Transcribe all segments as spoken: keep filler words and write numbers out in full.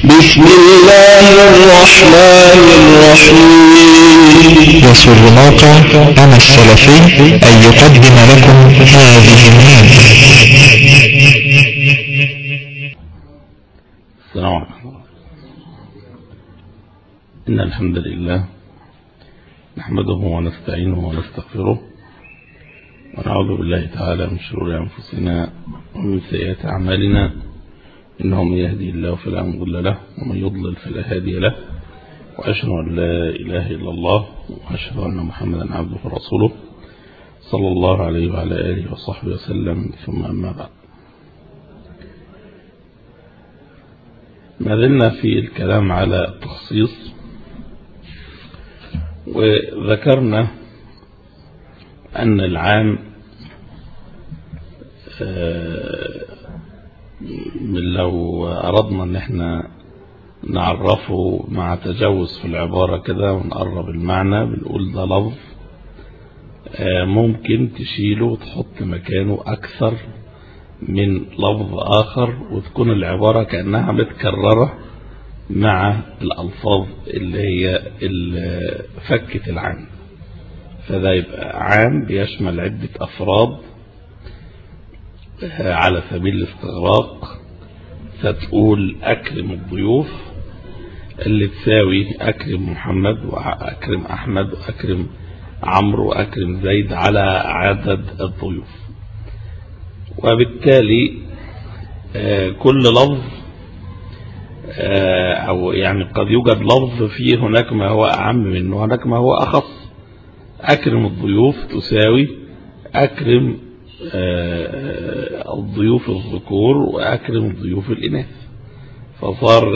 بسم الله الرحمن الرحيم. يسر موقع أنا السلفي أن يقدم لكم هذه المادة. السلام عليكم. إن الحمد لله نحمده ونستعينه ونستغفره ونعوذ بالله تعالى من شرور أنفسنا ومن سيئات أعمالنا، إنه من يهدي الله فلا مضل له ومن يضلل فلا هادي له، وأشهد أن لا إله إلا الله وأشهد أن محمدا عبده ورسوله صلى الله عليه وعلى آله وصحبه وسلم. ثم أما بعد، ما زلنا في الكلام على التخصيص، وذكرنا أن العام لو أردنا أن احنا نعرفه مع تجوز في العبارة كده ونقرب المعنى، بنقول ده لفظ ممكن تشيله وتحط مكانه أكثر من لفظ آخر، وتكون العبارة كأنها متكررة مع الألفاظ اللي هي فكة العام. فده يبقى عام بيشمل عدة أفراد على سبيل الاستغراق. فتقول أكرم الضيوف اللي تساوي أكرم محمد وأكرم أحمد وأكرم عمرو وأكرم زيد على عدد الضيوف. وبالتالي كل لفظ أو يعني قد يوجد لفظ فيه هناك ما هو أعم منه، هناك ما هو أخص. أكرم الضيوف تساوي أكرم الضيوف الذكور وأكرم الضيوف الإناث، فصار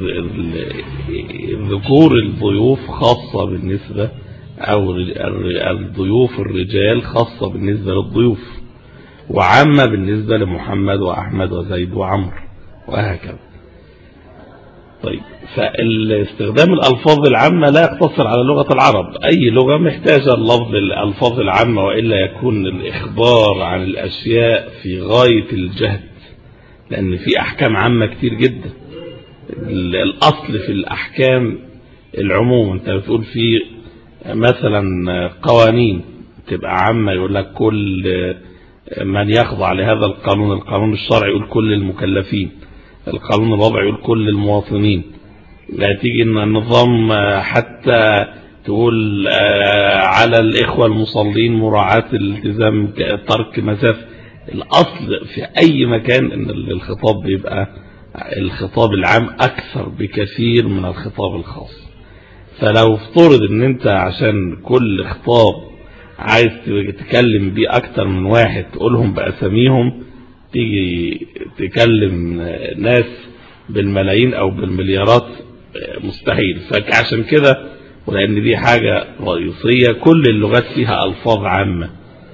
ذكور الضيوف خاصة بالنسبة أو الضيوف الرجال خاصة بالنسبة للضيوف، وعامة بالنسبة لمحمد وأحمد وزيد وعمر وهكذا. طيب، فالاستخدام الألفاظ العامة لا يقتصر على لغة العرب، أي لغة محتاجة اللفظ الألفاظ العامة، وإلا يكون الإخبار عن الأشياء في غاية الجهد، لأن في أحكام عامة كتير جدا. الأصل في الأحكام العموم. أنت بتقول في مثلا قوانين تبقى عامة، يقول لك كل من يخضع لهذا القانون، القانون الشرعي يقول كل المكلفين، القانون الوضعي يقول كل المواطنين. لا تيجي ان النظام حتى تقول على الإخوة المصلين مراعاة الالتزام ترك مسافة. الأصل في أي مكان ان الخطاب بيبقى الخطاب العام أكثر بكثير من الخطاب الخاص. فلو افترض ان انت عشان كل خطاب عايز تتكلم بيه أكثر من واحد تقولهم بأساميهم، تيجي تكلم ناس بالملايين أو بالمليارات، مستحيل. فعشان كده، ولأن دي حاجة رئيسية، كل اللغات فيها ألفاظ عامة.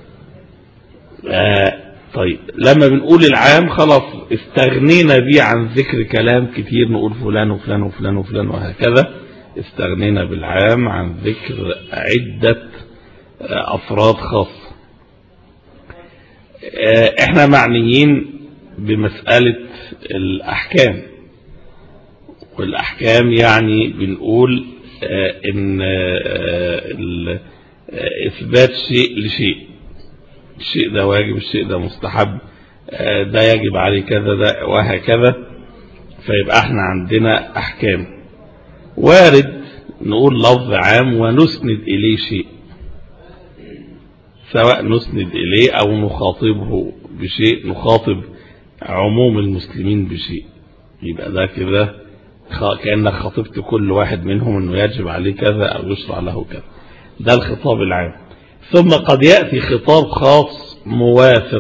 آه طيب، لما بنقول العام خلاص استغنينا بيه عن ذكر كلام كتير، نقول فلان وفلان وفلان وفلان وهكذا. استغنينا بالعام عن ذكر عدة أفراد خاصة. احنا معنيين بمسألة الأحكام، والأحكام يعني بنقول ان إثبات شيء لشيء، الشيء ده واجب، الشيء ده مستحب، ده يجب عليه كذا، ده وهكذا. فيبقى احنا عندنا أحكام. وارد نقول لفظ عام ونسند إليه شيء، سواء نسند إليه أو نخاطبه بشيء، نخاطب عموم المسلمين بشيء، يبقى ده كده كأنك خاطبت كل واحد منهم أنه يجب عليه كذا أو يشرع له كذا. ده الخطاب العام. ثم قد يأتي خطاب خاص موافق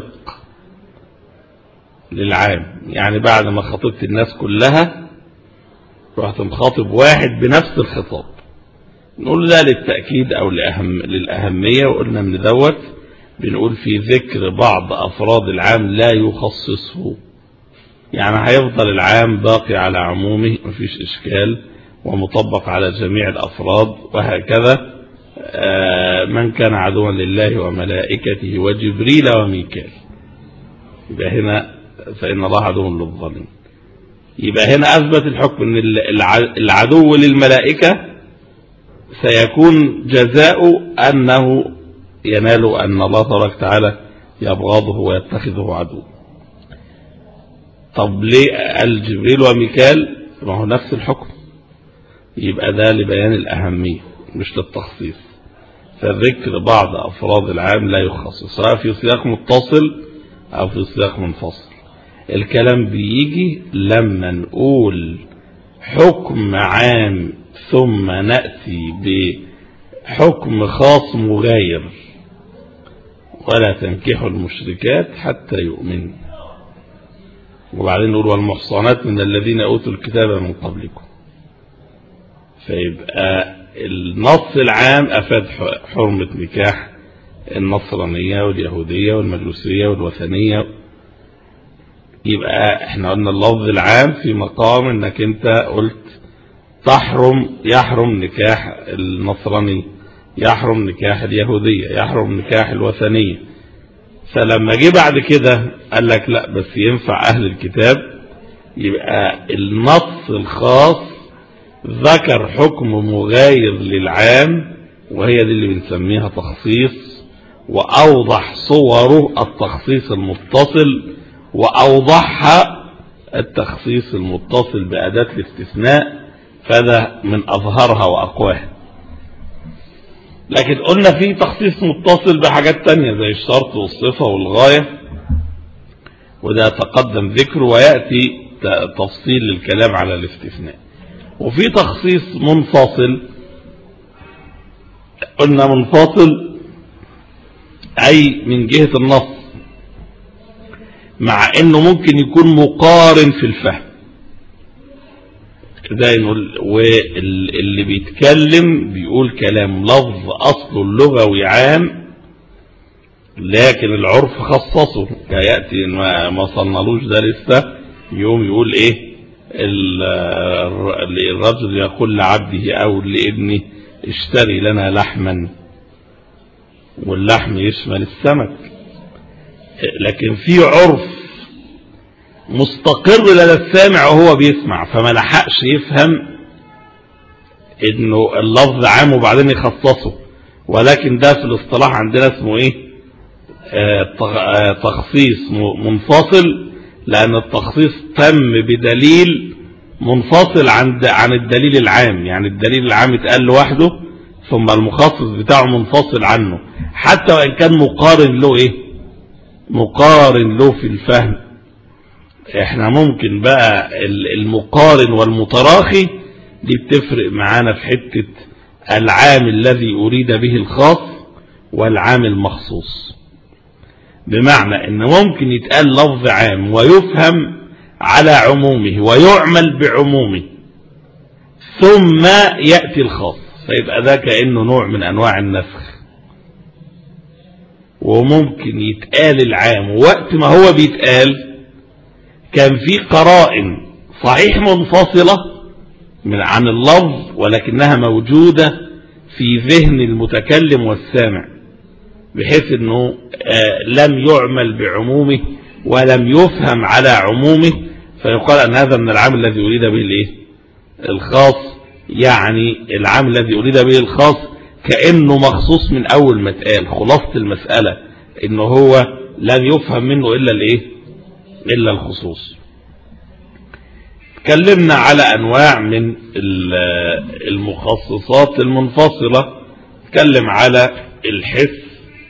للعام، يعني بعد ما خاطبت الناس كلها رحت مخاطب واحد بنفس الخطاب، نقول ده للتأكيد أو لأهم للأهمية. وقلنا من دوت بنقول في ذكر بعض أفراد العام لا يخصصه، يعني هيفضل العام باقي على عمومه مفيش إشكال ومطبق على جميع الأفراد وهكذا. من كان عدوا لله وملائكته وجبريل وميكال، يبقى هنا فإن الله عدو للظالمين. يبقى هنا أثبت الحكم أن العدو للملائكة سيكون جزاؤه أنه ينال أن الله تبارك وتعالى يبغضه ويتخذه عدو. طب ليه قال جبريل وميكال؟ ما هو نفس الحكم، يبقى ده لبيان الأهمية مش للتخصيص. فالذكر بعض أفراد العام لا يخصص سواء في سياق متصل أو في سياق منفصل. الكلام بيجي لما نقول حكم عام ثم نأتي بحكم خاص مغاير، ولا تنكحوا المشركات حتى يؤمنوا، وبعدين نقول والمحصنات من الذين أوتوا الكتاب من قبلكم. فيبقى النص العام أفاد حرمة نكاح النصرانية واليهودية والمجوسية والوثنية. يبقى احنا قلنا اللفظ العام في مقام انك انت قلت تحرم يحرم نكاح النصرانية، يحرم نكاح اليهودية، يحرم نكاح الوثنية. فلما جه بعد كده قال لك لا بس ينفع أهل الكتاب، يبقى النص الخاص ذكر حكم مغاير للعام، وهي دي اللي بنسميها تخصيص، وأوضح صوره التخصيص المتصل، وأوضحها التخصيص المتصل بأداة الاستثناء، فده من أظهرها وأقواها. لكن قلنا في تخصيص متصل بحاجات تانية زي الشرط والصفة والغاية، وده تقدم ذكره ويأتي تفصيل للكلام على الاستثناء. وفي تخصيص منفصل، قلنا منفصل أي من جهة النص، مع انه ممكن يكون مقارن في الفهم. ده نقول واللي بيتكلم بيقول كلام لفظ اصله اللغوي عام، لكن العرف خصصه كياتي ما صلنالوش ده لسه. يوم يقول ايه الرجل يقول لعبده او لابنه اشتري لنا لحما، واللحم يشمل السمك. لكن في عرف مستقر لدى السامع وهو بيسمع، فما لحقش يفهم انه اللفظ عام وبعدين يخصصه. ولكن ده في الاصطلاح عندنا اسمه ايه؟ آه تخصيص منفصل، لان التخصيص تم بدليل منفصل عن عن الدليل العام. يعني الدليل العام اتقال لوحده ثم المخصص بتاعه منفصل عنه، حتى وان كان مقارن له ايه؟ مقارن له في الفهم. احنا ممكن بقى المقارن والمتراخي دي بتفرق معانا في حتة العام الذي أريد به الخاص والعام المخصوص. بمعنى ان ممكن يتقال لفظ عام ويفهم على عمومه ويعمل بعمومه ثم يأتي الخاص، فيبقى ده كأنه نوع من أنواع النسخ. وممكن يتقال العام وقت ما هو بيتقال كان في قرائن صحيح منفصلة من عن اللفظ، ولكنها موجودة في ذهن المتكلم والسامع، بحيث انه آه لم يعمل بعمومه ولم يفهم على عمومه، فيقال ان هذا من العام الذي أريد به الايه؟ الخاص. يعني العام الذي أريد به الخاص كأنه مخصوص من أول ما اتقال. خلاصة المسألة إنه هو لن يفهم منه إلا الإيه؟ إلا الخصوص. تكلمنا على أنواع من المخصصات المنفصلة. تكلم على الحس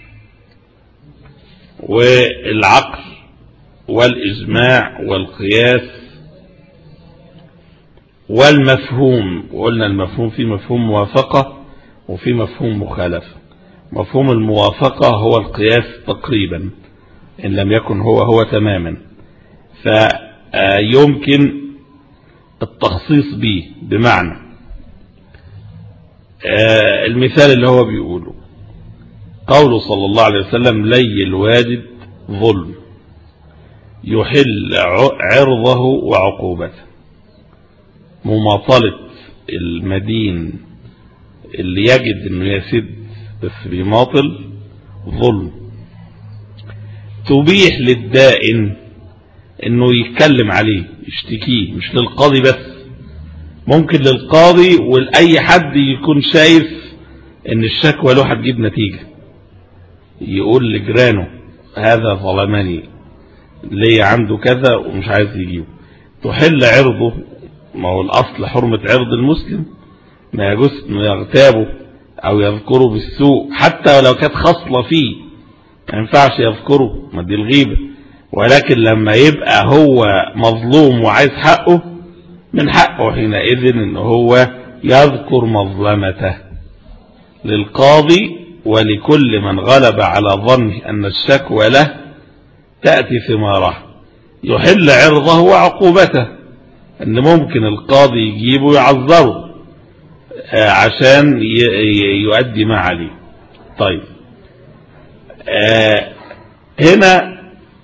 والعقل والإجماع والقياس والمفهوم. وقلنا المفهوم في مفهوم موافقة وفي مفهوم مخالفة. مفهوم الموافقة هو القياس تقريبا إن لم يكن هو هو تماما، فيمكن التخصيص به. بمعنى المثال اللي هو بيقوله قوله صلى الله عليه وسلم لي الواجد ظلم يحل عرضه وعقوبته. مماطلة المدين اللي يجد انه يسد بس بيماطل ظلم. تبيح للدائن انه يتكلم عليه يشتكيه، مش للقاضي بس، ممكن للقاضي ولأي حد يكون شايف ان الشكوى له هتجيب نتيجة، يقول لجيرانه هذا ظلمني ليه عنده كذا ومش عايز يجيبه، تحل عرضه. ما هو الأصل حرمة عرض المسلم، ما يجوز انه يغتابه او يذكره بالسوء حتى ولو كانت خصلة فيه، ما ينفعش يذكره، ما دي الغيبة. ولكن لما يبقى هو مظلوم وعايز حقه، من حقه حينئذ ان هو يذكر مظلمته للقاضي ولكل من غلب على ظنه ان الشكوى له تأتي ثماره، يحل عرضه وعقوبته، ان ممكن القاضي يجيبه يعذره عشان يؤدي ما عليه. طيب آه هنا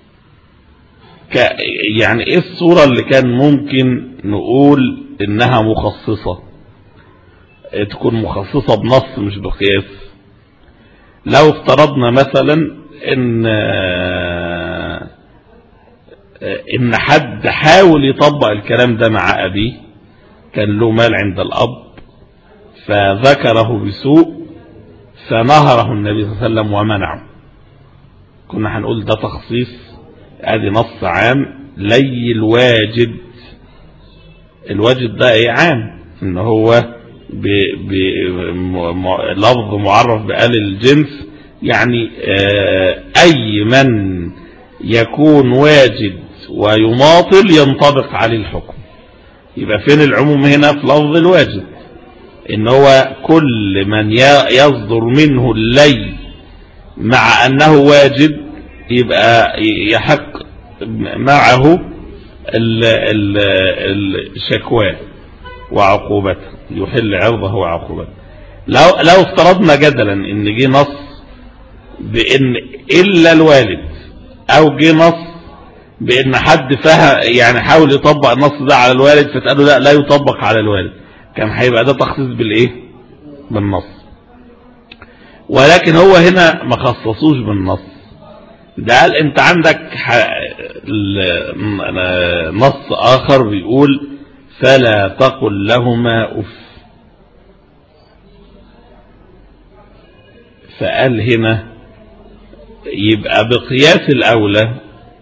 يعني ايه الصورة اللي كان ممكن نقول انها مخصصة، تكون مخصصة بنص مش بقياس؟ لو افترضنا مثلا ان ان حد حاول يطبق الكلام ده مع ابيه، كان له مال عند الاب فذكره بسوء فنهره النبي صلى الله عليه وسلم ومنعه، كنا هنقول ده تخصيص، ادي نص عام. لي الواجد، الواجد ده ايه؟ عام، ان هو بلفظ معرف بآل الجنس، يعني اي من يكون واجد ويماطل ينطبق عليه الحكم. يبقى فين العموم هنا في لفظ الواجد؟ ان هو كل من يصدر منه اللي مع انه واجد يبقى يحق معه الشكوى وعقوبته، يحل عرضه وعقوبته. لو لو افترضنا جدلا ان جه نص بان الا الوالد، او جه نص بان حد فهم يعني حاول يطبق النص ده على الوالد فتقال له لا لا يطبق على الوالد، كان هيبقى ده تخصيص بالايه؟ بالنص. ولكن هو هنا ما خصصوش بالنص، ده قال انت عندك نص اخر بيقول فلا تقل لهما اف، فقال هنا يبقى بقياس الاولى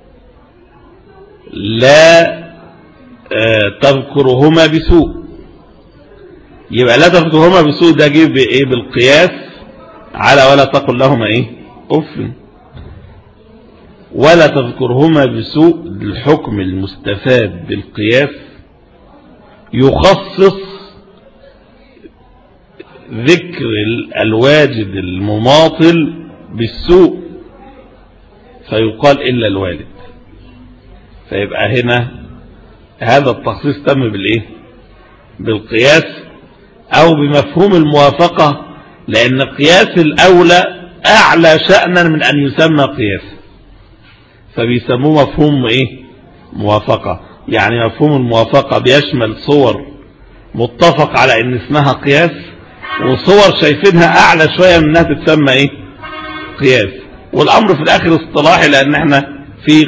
لا تذكرهما بسوء، يبقى لا تذكرهما بسوء ده جيب بايه؟ بالقياس على ولا تقل لهما ايه؟ اف. ولا تذكرهما بسوء الحكم المستفاد بالقياس يخصص ذكر الواجد المماطل بالسوء فيقال إلا الوالد، فيبقى هنا هذا التخصيص تم بالايه؟ بالقياس او بمفهوم الموافقة، لان قياس الاولى اعلى شأنا من ان يسمى قياس، فبيسموه مفهوم ايه؟ موافقة. يعني مفهوم الموافقة بيشمل صور متفق على ان اسمها قياس، وصور شايفينها اعلى شوية من انها تتسمى ايه؟ قياس. والامر في الاخر اصطلاحي، لان احنا في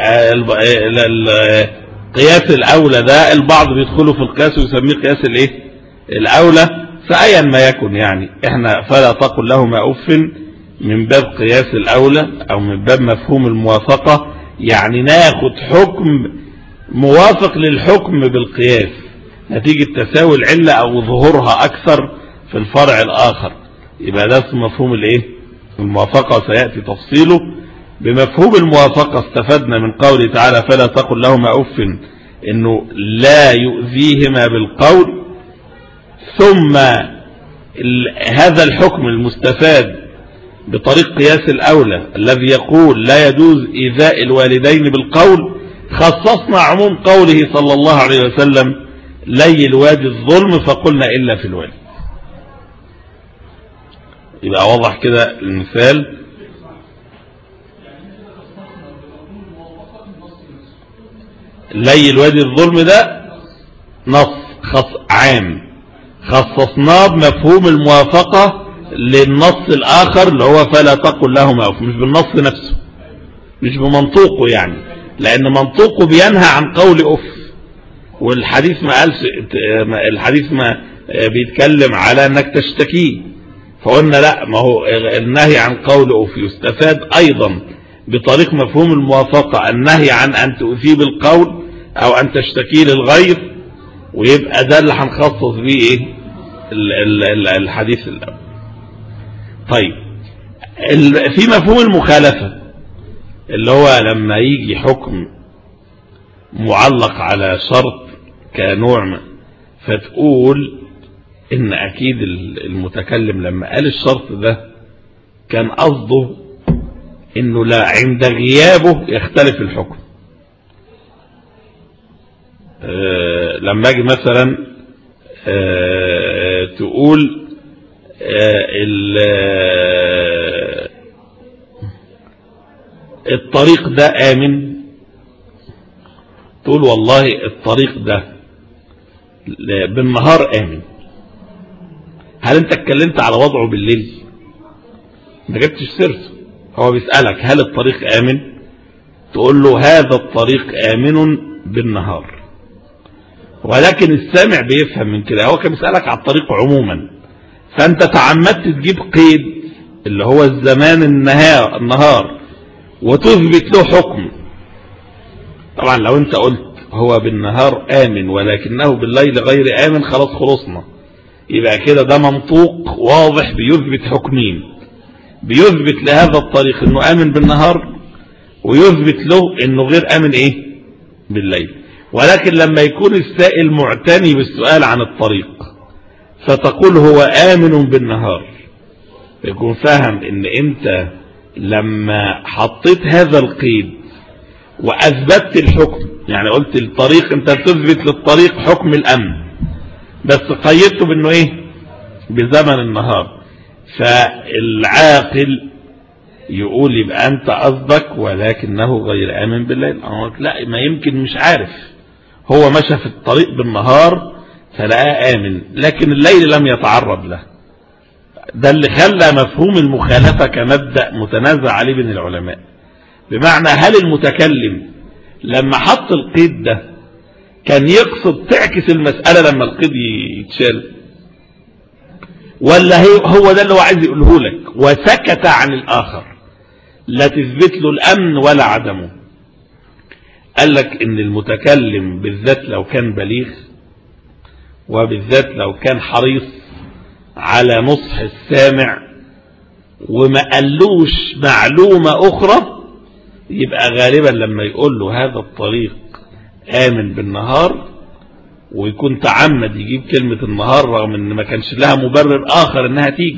القياس الاولى ده البعض بيدخلوا في القياس ويسميه قياس الايه؟ الاولى، فايا ما يكن يعني احنا فلا تقل لهما اف من باب قياس الاولى او من باب مفهوم الموافقة، يعني ناخد حكم موافق للحكم بالقياس نتيجة تساوي العلة او ظهورها اكثر في الفرع الاخر، يبقى ده اسمه مفهوم الايه؟ الموافقة، سيأتي تفصيله. بمفهوم الموافقة استفدنا من قوله تعالى فلا تقل لهما اف انه لا يؤذيهما بالقول، ثم هذا الحكم المستفاد بطريق قياس الأولى الذي يقول لا يجوز إيذاء الوالدين بالقول، خصصنا عموم قوله صلى الله عليه وسلم لي الوالد الظلم فقلنا إلا في الوالد. يبقى واضح كده المثال. لي الوالد الظلم ده نص خص عام خصصناه بمفهوم الموافقة للنص الآخر اللي هو فلا تقل لهما أف، مش بالنص نفسه، مش بمنطوقه يعني، لأن منطوقه بينهى عن قول أف، والحديث ما قالش، الحديث ما بيتكلم على أنك تشتكيه، فقلنا لا، ما هو النهي عن قول أف يستفاد أيضا بطريق مفهوم الموافقة النهي عن أن تؤذي بالقول أو أن تشتكي للغير، ويبقى ده اللي هنخصص بيه إيه الحديث الأول. طيب في مفهوم المخالفة اللي هو لما يجي حكم معلق على شرط كنوع، فتقول إن أكيد المتكلم لما قال الشرط ده كان قصده إنه لا عند غيابه يختلف الحكم. أه لما اجي مثلا أه تقول أه الطريق ده آمن، تقول والله الطريق ده بالنهار آمن، هل انت اتكلمت على وضعه بالليل؟ ما جبتش سيرته، هو بيسألك هل الطريق آمن، تقول له هذا الطريق آمن بالنهار، ولكن السامع بيفهم من كده، هو كان بيسألك على الطريق عموما، فانت تعمدت تجيب قيد اللي هو الزمان النهار, النهار وتثبت له حكم. طبعا لو انت قلت هو بالنهار آمن ولكنه بالليل غير آمن، خلاص خلصنا، يبقى كده ده منطوق واضح بيثبت حكمين، بيثبت لهذا الطريق انه آمن بالنهار، ويثبت له انه غير آمن ايه بالليل. ولكن لما يكون السائل معتني بالسؤال عن الطريق فتقول هو آمن بالنهار، يكون فاهم ان انت لما حطيت هذا القيد واثبتت الحكم، يعني قلت الطريق انت تثبت للطريق حكم الامن بس قيدته بانه ايه بزمن النهار، فالعاقل يقول يبقى انت قصدك ولكنه غير آمن بالليل. لا، ما يمكن مش عارف، هو مشى في الطريق بالنهار فلقاه آمن لكن الليل لم يتعرض له. ده اللي خلى مفهوم المخالفة كمبدأ متنازع عليه بين العلماء، بمعنى هل المتكلم لما حط القيد ده كان يقصد تعكس المسألة لما القيد يتشال، ولا هو ده اللي هو عايز يقوله لك وسكت عن الآخر لا تثبت له الأمن ولا عدمه؟ قال لك ان المتكلم بالذات لو كان بليغ، وبالذات لو كان حريص على نصح السامع وما قالوش معلومة أخرى، يبقى غالبا لما يقول له هذا الطريق آمن بالنهار ويكون تعمد يجيب كلمة النهار رغم ان ما كانش لها مبرر آخر انها تيجي.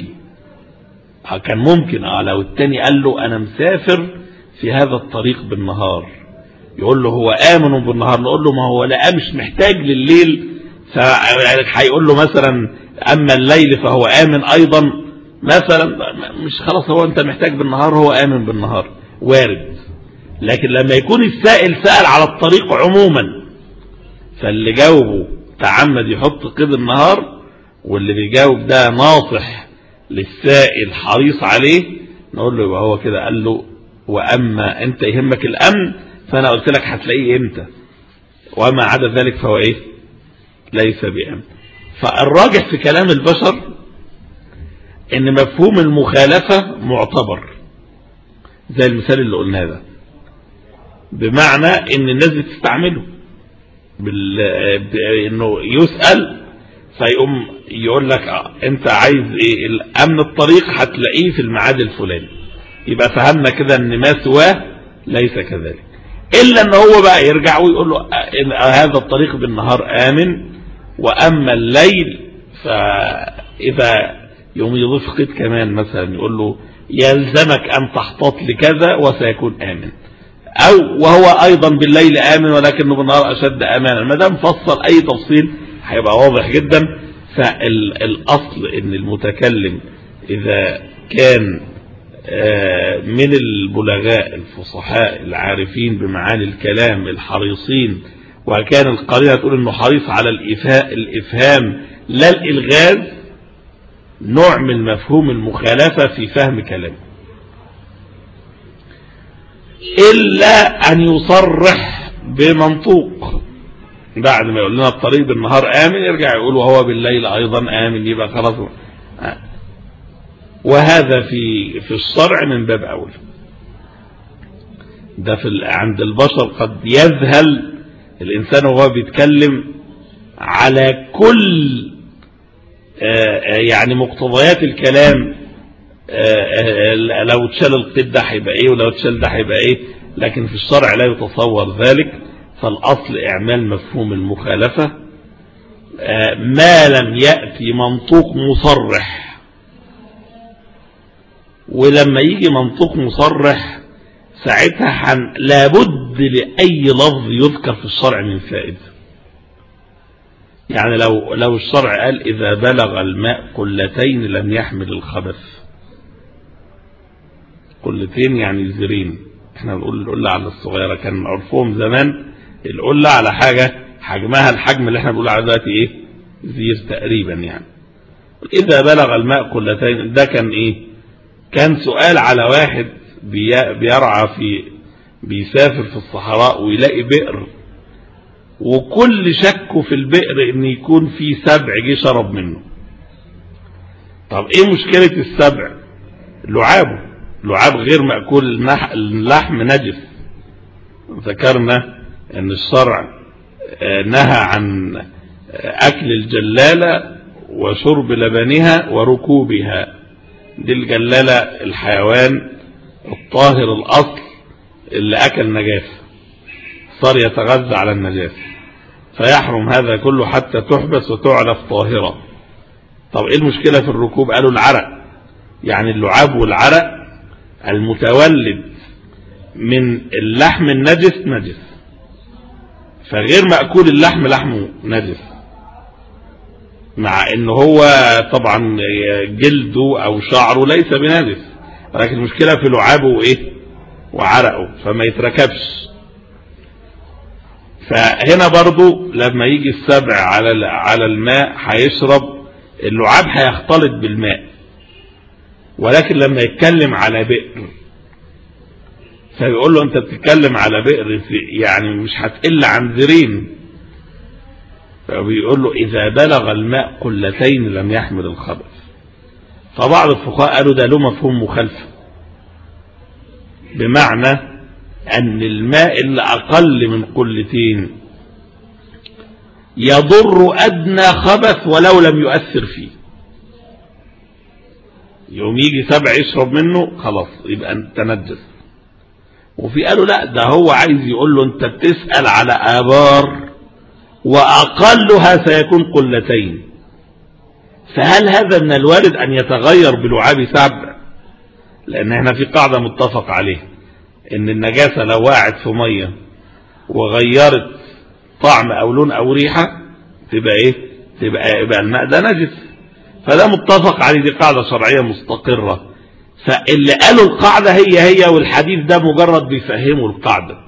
كان ممكن اه لو التاني قال له انا مسافر في هذا الطريق بالنهار، يقول له هو آمن بالنهار، نقول له ما هو لا مش محتاج لليل، فهيقول له مثلا أما الليل فهو آمن أيضا مثلا، مش خلاص هو أنت محتاج بالنهار هو آمن بالنهار، وارد. لكن لما يكون السائل سأل على الطريق عموما فاللي جاوبه تعمد يحط قيد النهار، واللي بيجاوب ده ناصح للسائل حريص عليه، نقول له يبقى هو كده قال له وأما أنت يهمك الأمن فأنا قلت لك هتلاقيه إمتى، وما عدا ذلك فهو إيه ليس بأمن. فالراجح في كلام البشر ان مفهوم المخالفة معتبر زي المثال اللي قلناه ده، بمعنى ان الناس بتستعمله بال... انه يسأل فيقوم يقول لك اه انت عايز ايه، الامن الطريق هتلاقيه في الميعاد الفلاني، يبقى فهمنا كده ان ما سواه ليس كذلك، الا ان هو بقى يرجع ويقول له هذا الطريق بالنهار آمن، واما الليل فاذا يوم يضيف قيد كمان مثلا يقول له يلزمك ان تحتاط لكذا وسيكون آمن، او وهو ايضا بالليل آمن ولكنه بالنهار اشد امانا. ما دام فصل اي تفصيل هيبقى واضح جدا. فالاصل ان المتكلم اذا كان من البلغاء الفصحاء العارفين بمعاني الكلام الحريصين، وكان القرينة تقول انه حريص على الافهام لا الالغاز، نوع من مفهوم المخالفة في فهم كلامه. إلا أن يصرح بمنطوق. بعد ما يقول لنا الطريق بالنهار آمن يرجع يقول وهو بالليل أيضا آمن، يبقى خلاص. وهذا في في الشرع من باب أولى. ده في عند البشر قد يذهل الإنسان وهو بيتكلم على كل يعني مقتضيات الكلام. لو تشال القيد ده هيبقى ايه، ولو تشال ده هيبقى ايه، لكن في الشرع لا يتصور ذلك. فالأصل إعمال مفهوم المخالفة ما لم يأتي منطوق مصرح. ولما يجي منطوق مصرح ساعتها لابد لأي لفظ يذكر في الشرع من فائدة. يعني لو لو الشرع قال إذا بلغ الماء قلتين لم يحمل الخبث. قلتين يعني زرين، احنا بنقول القلة على الصغيرة، كان عرفهم زمان القلة على حاجة حجمها الحجم اللي احنا بنقول على دلوقتي ايه، زير تقريبا. يعني إذا بلغ الماء قلتين ده كان ايه، كان سؤال على واحد بيرعى في بيسافر في الصحراء ويلاقي بئر، وكل شكه في البئر ان يكون في سبع جه شرب منه. طب ايه مشكلة السبع؟ لعابه، لعاب غير مأكول، اللحم نجس. ذكرنا ان الشرع نهى عن اكل الجلالة وشرب لبنها وركوبها. دي الجلالة الحيوان الطاهر الاصل اللي اكل نجاسة صار يتغذى على النجاسة، فيحرم هذا كله حتى تحبس وتعلف طاهرة. طب ايه المشكلة في الركوب؟ قالوا العرق، يعني اللعاب والعرق المتولد من اللحم النجس نجس، فغير مأكول اللحم لحمه نجس، مع ان هو طبعا جلده او شعره ليس بنجس، لكن المشكلة في لعابه وايه وعرقه فما يتركبش. فهنا برضو لما يجي السبع على على الماء هيشرب، اللعاب هيختلط بالماء. ولكن لما يتكلم على بئر فبيقول له انت بتتكلم على بئر يعني مش هتقل عن ذرين، فبيقول له اذا بلغ الماء قلتين لم يحمل الخبث. فبعض الفقهاء قالوا ده له مفهوم مخالفه، بمعنى ان الماء اللي اقل من قلتين يضر ادنى خبث ولو لم يؤثر فيه. يوم يجي سبع يشرب منه خلاص يبقى انت نجس. وفي قالوا لا، ده هو عايز يقول له انت بتسأل على آبار واقلها سيكون قلتين، فهل هذا من الوارد ان يتغير بلعاب سبع؟ لان احنا في قاعدة متفق عليها ان النجاسة لو وقعت في مية وغيرت طعم او لون او ريحة تبقى ايه، تبقى يبقى الماء ده نجس. فده متفق عليه، دي قاعدة شرعية مستقرة. فاللي قالوا القاعدة هي هي، والحديث ده مجرد بيفهموا القاعدة،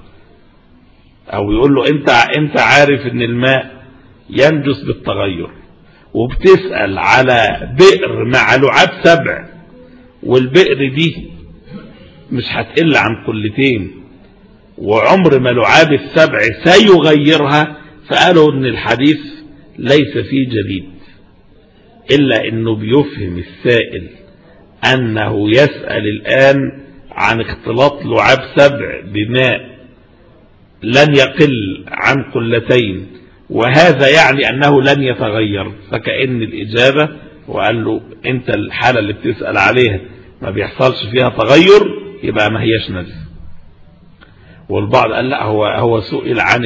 او يقول له انت انت عارف ان الماء ينجس بالتغير، وبتسأل على بئر مع لعاب سبع، والبئر دي مش هتقل عن قلتين، وعمر ما لعاب السبع سيغيرها. فقالوا ان الحديث ليس فيه جديد، الا انه بيفهم السائل انه يسأل الان عن اختلاط لعاب سبع بماء لن يقل عن قلتين، وهذا يعني انه لن يتغير. فكأن الاجابة وقال له انت الحالة اللي بتسأل عليها ما بيحصلش فيها تغير يبقى ما هيش نجس. والبعض قال لا، هو هو سئل عن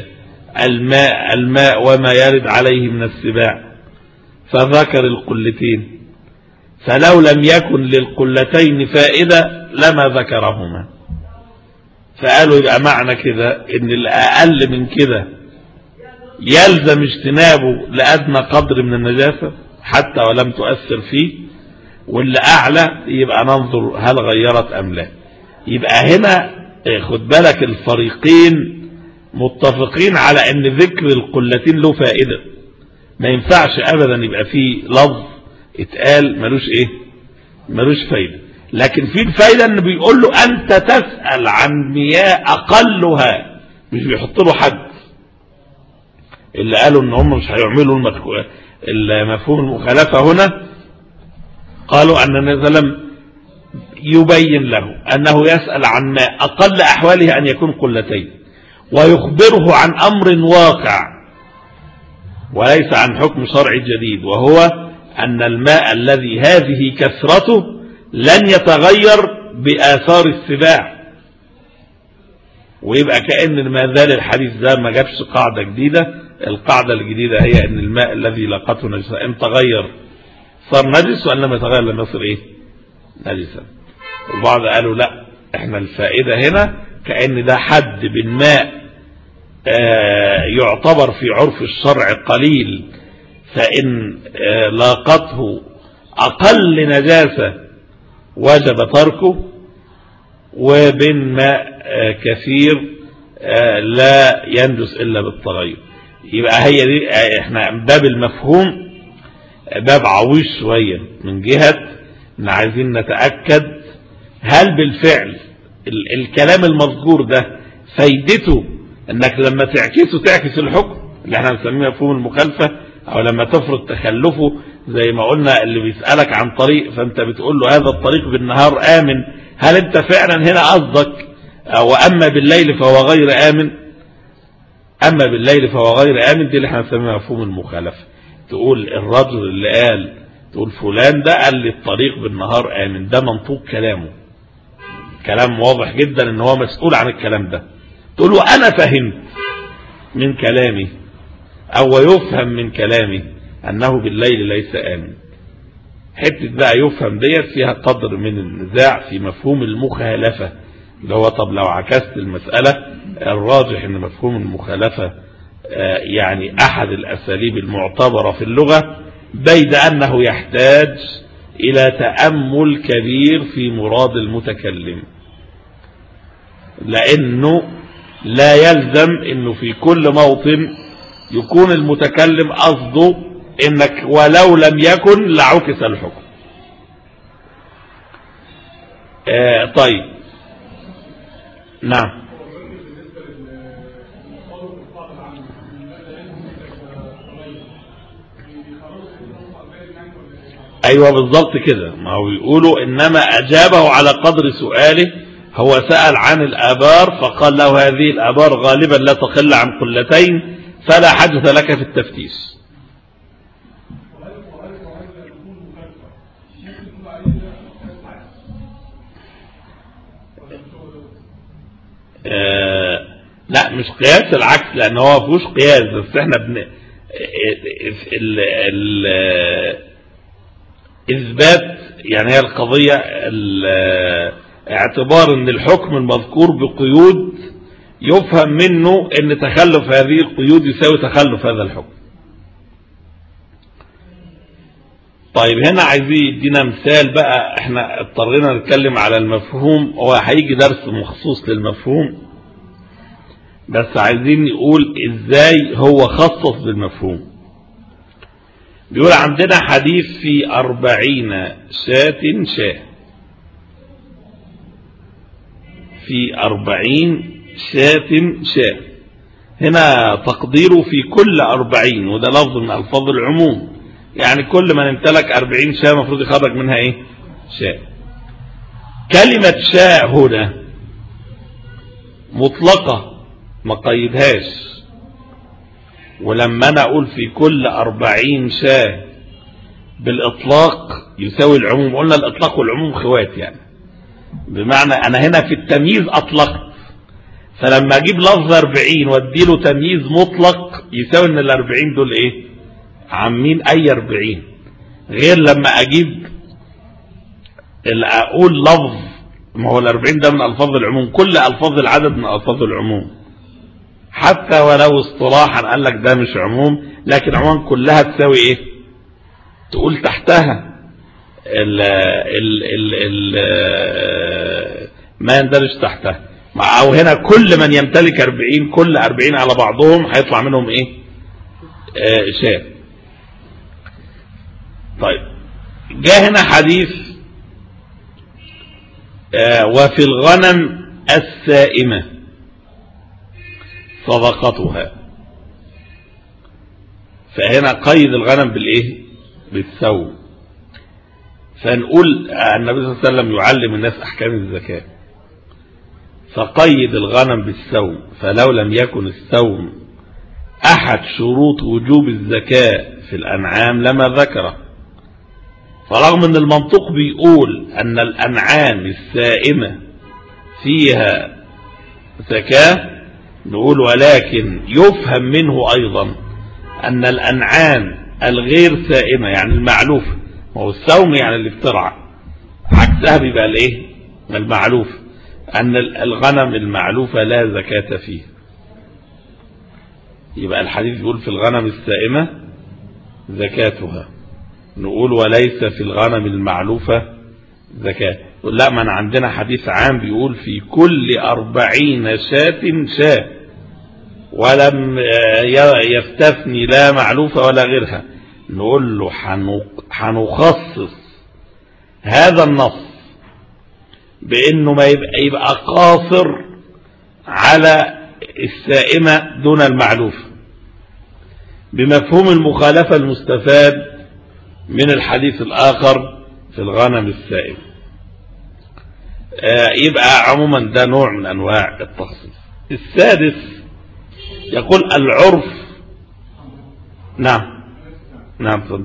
الماء الماء وما يرد عليه من السباع فذكر القلتين، فلو لم يكن للقلتين فائدة لما ذكرهما. فقالوا يبقى معنى كده ان الاقل من كده يلزم اجتنابه لأدنى قدر من النجاسة حتى ولم تؤثر فيه، واللي اعلى يبقى ننظر هل غيرت ام لا. يبقى هنا خد بالك الفريقين متفقين على ان ذكر القلتين له فائدة. ما ينفعش ابدا يبقى فيه لفظ اتقال ملوش ايه، ملوش فايدة. لكن في الفايدة ان بيقول له انت تسأل عن مياه اقلها، مش بيحط له حد. اللي قالوا ان هم مش هيعملوا المفهوم المخالفة هنا، قالوا ان النبي صلى الله عليه وسلم يبين له انه يسأل عن ماء اقل احواله ان يكون قلتين، ويخبره عن امر واقع وليس عن حكم شرعي جديد، وهو ان الماء الذي هذه كثرته لن يتغير بآثار السباع. ويبقى كأن ما زال الحديث ده ما جابش قاعدة جديدة. القاعدة الجديدة هي ان الماء الذي لقته نجسا ان تغير صار نجس، وان لم يتغير لم يصير ايه نجسا. وبعض قالوا لا، احنا الفائدة هنا كأن ده حد بالماء آه يعتبر في عرف الشرع قليل، فإن آه لاقته أقل نجاسة وجب تركه، وبين ماء آه كثير آه لا ينجس إلا بالتغير. يبقى هي دي آه احنا باب المفهوم باب عويش شوية، من جهة ان عايزين نتأكد هل بالفعل ال الكلام المذكور ده فايدته انك لما تعكسه تعكس الحكم اللي احنا بنسميه مفهوم المخالفة، او لما تفرض تخلفه زي ما قلنا اللي بيسألك عن طريق فانت بتقول له هذا الطريق بالنهار آمن، هل انت فعلا هنا قصدك او اما بالليل فهو غير آمن؟ اما بالليل فهو غير آمن دي اللي احنا بنسميها مفهوم المخالفة. تقول الرجل اللي قال، تقول فلان ده قال لي الطريق بالنهار آمن، ده منطوق كلامه، كلام واضح جدا ان هو مسؤول عن الكلام ده. تقول له انا فهمت من كلامي او يفهم من كلامي انه بالليل ليس آمن. حتة بقى يفهم ديت فيها قدر من النزاع في مفهوم المخالفة، اللي هو طب لو عكست المسألة الراجح ان مفهوم المخالفة يعني احد الاساليب المعتبرة في اللغة، بيد انه يحتاج الى تأمل كبير في مراد المتكلم، لانه لا يلزم انه في كل موطن يكون المتكلم قصده انك ولو لم يكن لعكس الحكم. آه طيب نعم. ايوه بالضبط كده، ما هو يقولوا انما اجابه على قدر سؤاله. هو سأل عن الآبار فقال له هذه الآبار غالبا لا تقل عن قلتين فلا حدث لك في التفتيش. آه لا مش قياس العكس، لان هو مفيهوش قياس، بس احنا بن ال... ال... اثبات يعني هي القضية اعتبار ان الحكم المذكور بقيود يفهم منه ان تخلف هذه القيود يساوي تخلف هذا الحكم. طيب هنا عايزين يدينا مثال بقى، احنا اضطرينا نتكلم على المفهوم، هو هيجي درس مخصوص للمفهوم، بس عايزين نقول ازاي هو خصص بالمفهوم. بيقول عندنا حديث في أربعين شاة شاه، في أربعين شاة شاه، هنا تقديره في كل أربعين، وده لفظ من ألفاظ العموم، يعني كل من امتلك أربعين شاة مفروض يخرج منها ايه شاة. كلمة شاة هنا مطلقة ما قيدهاش، ولما انا اقول في كل أربعين شاة بالاطلاق يساوي العموم، قلنا الاطلاق والعموم خوات، يعني بمعنى انا هنا في التمييز اطلقت، فلما اجيب لفظ أربعين واديله تمييز مطلق يساوي ان الأربعين دول ايه عامين اي أربعين، غير لما اجيب اقول لفظ، ما هو الأربعين ده من الفاظ العموم، كل الفاظ العدد من الفاظ العموم، حتى ولو اصطلاحا قال لك ده مش عموم، لكن عموما كلها تساوي ايه، تقول تحتها ال ال ال ال ما يندرج تحتها، او هنا كل من يمتلك أربعين، كل أربعين على بعضهم هيطلع منهم ايه آه شاة. طيب جاء هنا حديث آه وفي الغنم السائمة صدقتها. فهنا قيد الغنم بالايه؟ بالثوم. فنقول النبي صلى الله عليه وسلم يعلم الناس احكام الزكاة، فقيد الغنم بالثوم، فلو لم يكن الثوم احد شروط وجوب الزكاة في الانعام لما ذكره. فرغم ان المنطق بيقول ان الانعام السائمة فيها زكاة، نقول ولكن يفهم منه ايضا ان الانعام الغير سائمة يعني المعلوفة، وهو السوم يعني اللي بترعى، عكسها بيبقى الايه؟ المعلوف، ان الغنم المعلوفة لا زكاة فيه. يبقى الحديث يقول في الغنم السائمة زكاتها، نقول وليس في الغنم المعلوفة زكاة. لا، ما عندنا حديث عام بيقول في كل أربعين شاة شاة، ولم يستثني لا معلوفة ولا غيرها. نقول له حنخصص هذا النص بأنه ما يبقى, يبقى قاصر على السائمة دون المعلوفة، بمفهوم المخالفة المستفاد من الحديث الآخر في الغنم السائم. يبقى عموما ده نوع من أنواع التخصيص. السادس يقول العرف. نعم نعم فضل.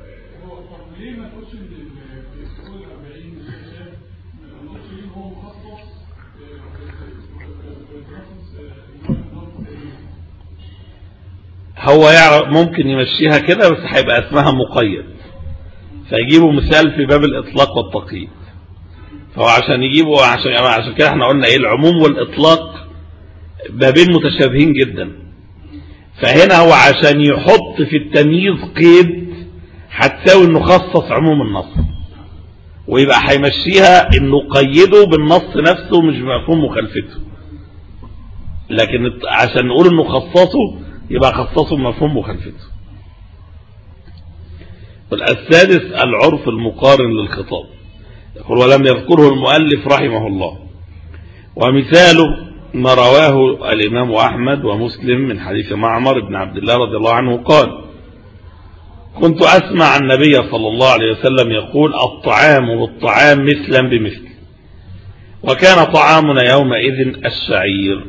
هو يعرف ممكن يمشيها كده، بس هيبقى اسمها مقيد، فيجيبوا مثال في باب الإطلاق والتقييد. فهو عشان يجيبوا عشان عشان كده احنا قلنا ايه، العموم والإطلاق بابين متشابهين جدا. فهنا هو عشان يحط في التمييز قيد هتساوي انه خصص عموم النص، ويبقى هيمشيها انه قيده بالنص نفسه مش بمفهوم مخالفته. لكن عشان نقول انه خصصه يبقى خصصه بمفهوم مخالفته. السادس العرف المقارن للخطاب. يقول ولم يذكره المؤلف رحمه الله، ومثاله ما رواه الإمام أحمد ومسلم من حديث معمر بن عبد الله رضي الله عنه قال: كنت أسمع النبي صلى الله عليه وسلم يقول: الطعام بالطعام مثلا بمثل. وكان طعامنا يومئذ الشعير.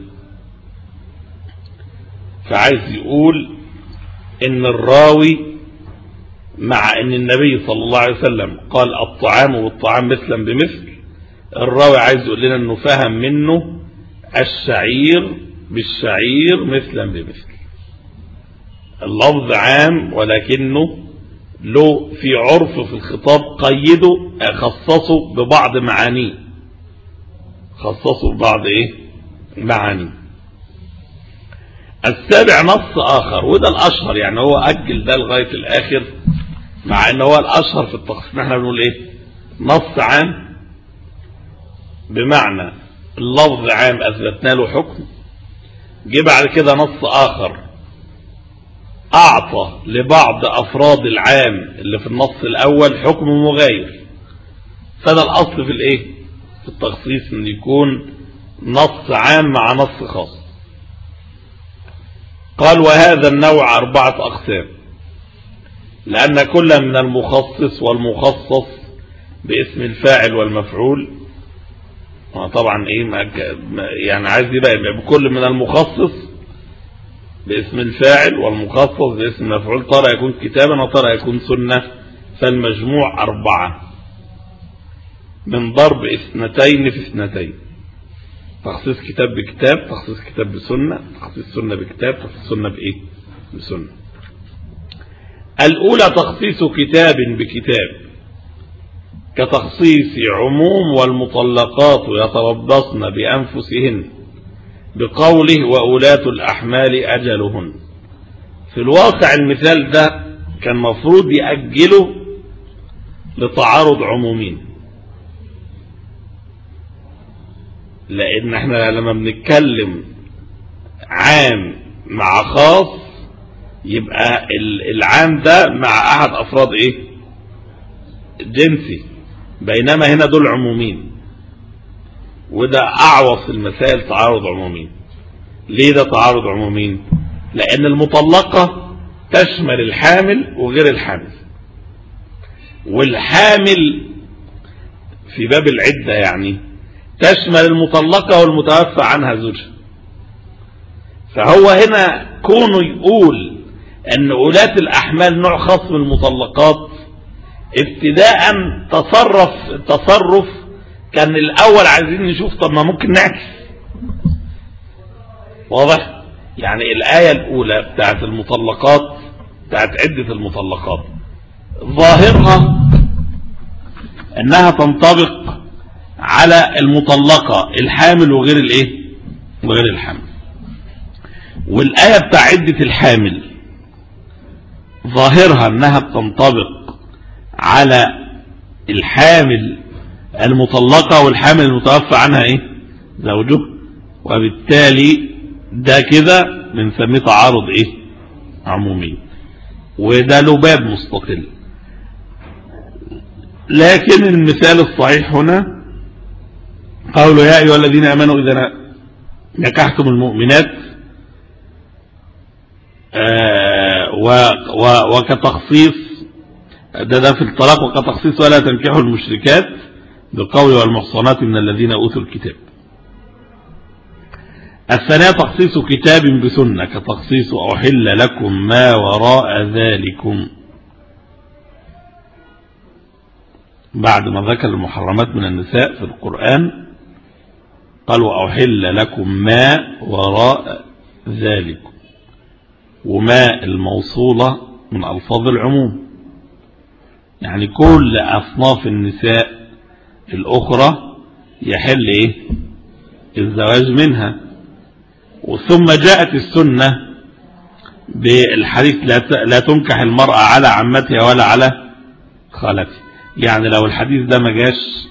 فعايز يقول إن الراوي مع أن النبي صلى الله عليه وسلم قال الطعام بالطعام مثلا بمثل، الراوي عايز يقول لنا أنه فهم منه الشعير بالشعير مثلا بمثل. اللفظ عام ولكنه له في عرف في الخطاب قيده، خصصه ببعض معانيه، خصصه ببعض ايه معانيه. السابع نص آخر، وده الأشهر، يعني هو أجل ده لغاية الآخر، مع أنه هو الأشهر في التخصيص. نحن بنقول إيه؟ نص عام بمعنى اللفظ عام أثبتنا له حكم، جه بعد كده نص آخر أعطى لبعض أفراد العام اللي في النص الأول حكم مغاير. فده الأصل في الإيه؟ في التخصيص، أن يكون نص عام مع نص خاص. قال: وهذا النوع أربعة أقسام، لأن كل من المخصص والمخصص باسم الفاعل والمفعول، طبعا ايه يعني عايز يبقى بكل من المخصص باسم الفاعل والمخصص باسم المفعول، ترى يكون كتابا وترى يكون سنة، فالمجموع أربعة من ضرب اثنتين في اثنتين: تخصيص كتاب بكتاب، تخصيص كتاب بسنة، تخصيص سنة بكتاب، تخصيص سنة بإيه؟ بسنة. الأولى تخصيص كتاب بكتاب، كتخصيص عموم والمطلقات يتربصن بأنفسهن بقوله: وأولاة الأحمال أجلهن. في الواقع المثال ده كان مفروض يأجله لتعارض عمومين، لأن احنا لما بنتكلم عام مع خاص يبقى العام ده مع أحد أفراد إيه؟ جنسي، بينما هنا دول عمومين. وده أعوص المسائل تعارض عمومين. ليه ده تعارض عمومين؟ لأن المطلقة تشمل الحامل وغير الحامل، والحامل في باب العدة يعني تشمل المطلقة والمتوفى عنها زوجها. فهو هنا كونه يقول أن أولاة الأحمال نوع خاص من المطلقات ابتداء تصرف تصرف كان الأول عايزين نشوف طب ما ممكن نعكس. واضح؟ يعني الآية الأولى بتاعت المطلقات بتاعت عدة المطلقات ظاهرها أنها تنطبق على المطلقة الحامل وغير الإيه؟ وغير الحامل. والآية بتاع عدة الحامل ظاهرها أنها بتنطبق على الحامل المطلقة والحامل المتوفى عنها إيه؟ زوجه. وبالتالي ده كده بنسميه تعارض إيه؟ عمومي، وده له باب مستقل. لكن المثال الصحيح هنا قوله يا أيها الذين آمنوا إذا نكحتم المؤمنات آه و و وكتخصيص ده ده في الطلاق، وكتخصيص ولا تنكحوا المشركات بالقول والمحصنات من الذين أوتوا الكتاب. الثانية تخصيص كتاب بسنة كتخصيص أحل لكم ما وراء ذلكم، بعد ما ذكر المحرمات من النساء في القرآن قال وأحل لكم ما وراء ذلكم، وما الموصولة من ألفاظ العموم، يعني كل أصناف النساء الأخرى يحل إيه؟ الزواج منها. وثم جاءت السنة بالحديث لا تنكح المرأة على عمتها ولا على خالتها. يعني لو الحديث ده ما جاش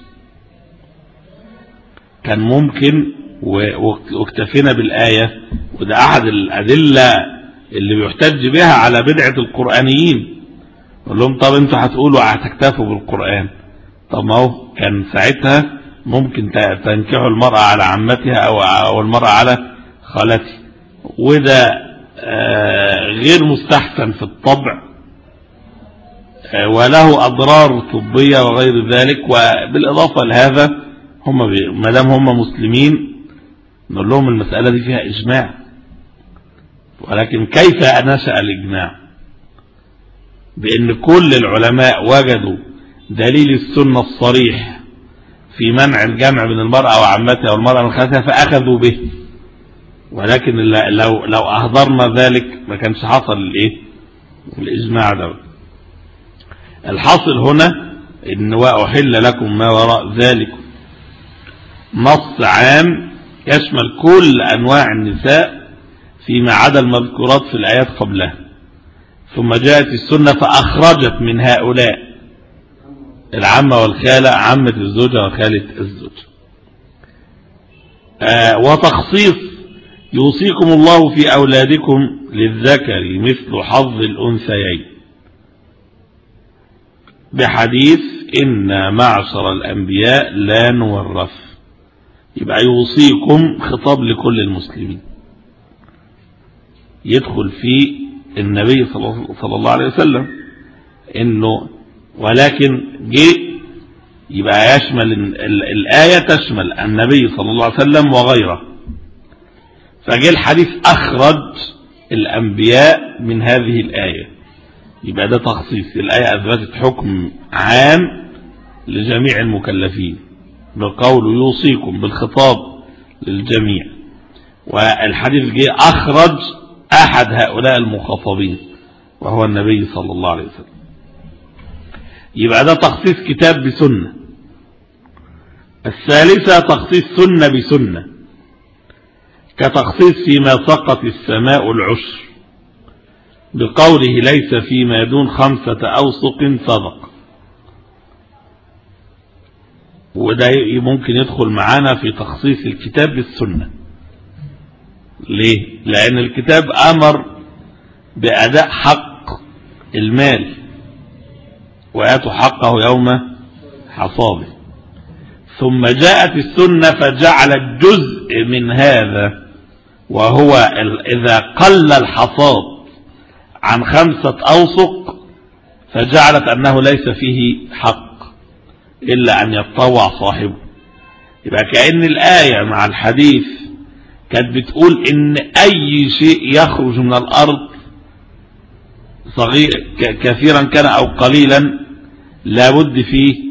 كان ممكن واكتفينا بالآية، وده أحد الأدلة اللي بيحتج بها على بدعة القرآنيين. قال لهم طب انتوا هتقولوا هتكتفوا بالقرآن، طب ما هو كان ساعتها ممكن تنكحوا المرأة على عمتها أو المرأة على خالتها، وده غير مستحسن في الطبع وله أضرار طبية وغير ذلك. وبالإضافة لهذا هم ما دام هم مسلمين نقول لهم المسألة دي فيها إجماع، ولكن كيف نشأ الإجماع؟ بأن كل العلماء وجدوا دليل السنة الصريح في منع الجمع بين المرأة وعمتها والمرأة من خالتها فأخذوا به، ولكن لو لو أهدرنا ذلك ما كانش حصل الايه الإجماع ده. الحاصل هنا إن وأحل لكم ما وراء ذلك نص عام يشمل كل أنواع النساء فيما عدا المذكورات في الآيات قبلها. ثم جاءت السنة فأخرجت من هؤلاء العمة والخالة، عمة الزوجة وخالة الزوج. آه وتخصيص يوصيكم الله في أولادكم للذكر مثل حظ الأنثيين بحديث إن معشر الأنبياء لا نورث. يبقى يوصيكم خطاب لكل المسلمين يدخل في النبي صلى الله عليه وسلم إنه ولكن جاء يبقى يشمل الآية تشمل النبي صلى الله عليه وسلم وغيره، فجاء الحديث أخرج الأنبياء من هذه الآية، يبقى ده تخصيص. الآية أثبتت حكم عام لجميع المكلفين بقول يوصيكم بالخطاب للجميع، والحديث جاء أخرج أحد هؤلاء المخاطبين وهو النبي صلى الله عليه وسلم. يبقى ده تخصيص كتاب بسنة. الثالثة تخصيص سنة بسنة كتخصيص فيما سقط السماء العشر بقوله ليس فيما دون خمسة أوسق صدق، وده ممكن يدخل معانا في تخصيص الكتاب بالسنة. ليه؟ لأن الكتاب أمر بأداء حق المال وآتوا حقه يوم حصاده، ثم جاءت السنة فجعلت جزء من هذا، وهو إذا قل الحصاد عن خمسة أوسق فجعلت أنه ليس فيه حق إلا أن يتطوع صاحبه. يبقى كأن الآية مع الحديث كانت بتقول إن أي شيء يخرج من الأرض صغير كثيرا كان أو قليلا لابد فيه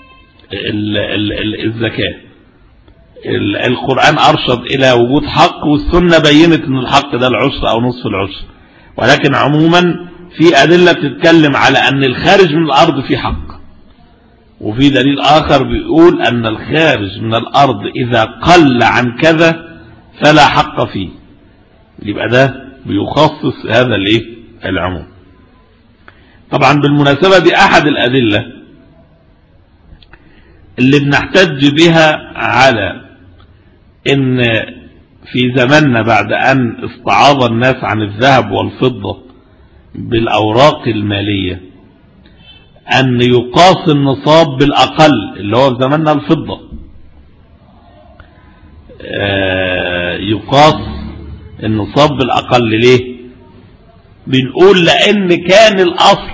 الزكاة. القرآن أرشد إلى وجود حق، والسنة بينت أن الحق ده العشر أو نصف العشر، ولكن عموما في أدلة تتكلم على أن الخارج من الأرض فيه حق، وفي دليل آخر بيقول أن الخارج من الأرض إذا قل عن كذا فلا حق فيه. يبقى ده بيخصص هذا الايه العموم. طبعا بالمناسبة دي أحد الأدلة اللي بنحتج بها على إن في زماننا بعد أن استعاض الناس عن الذهب والفضة بالأوراق المالية أن يقاس النصاب بالأقل اللي هو في زماننا الفضة، يقاس النصاب بالأقل. ليه؟ بنقول لأن كان الأصل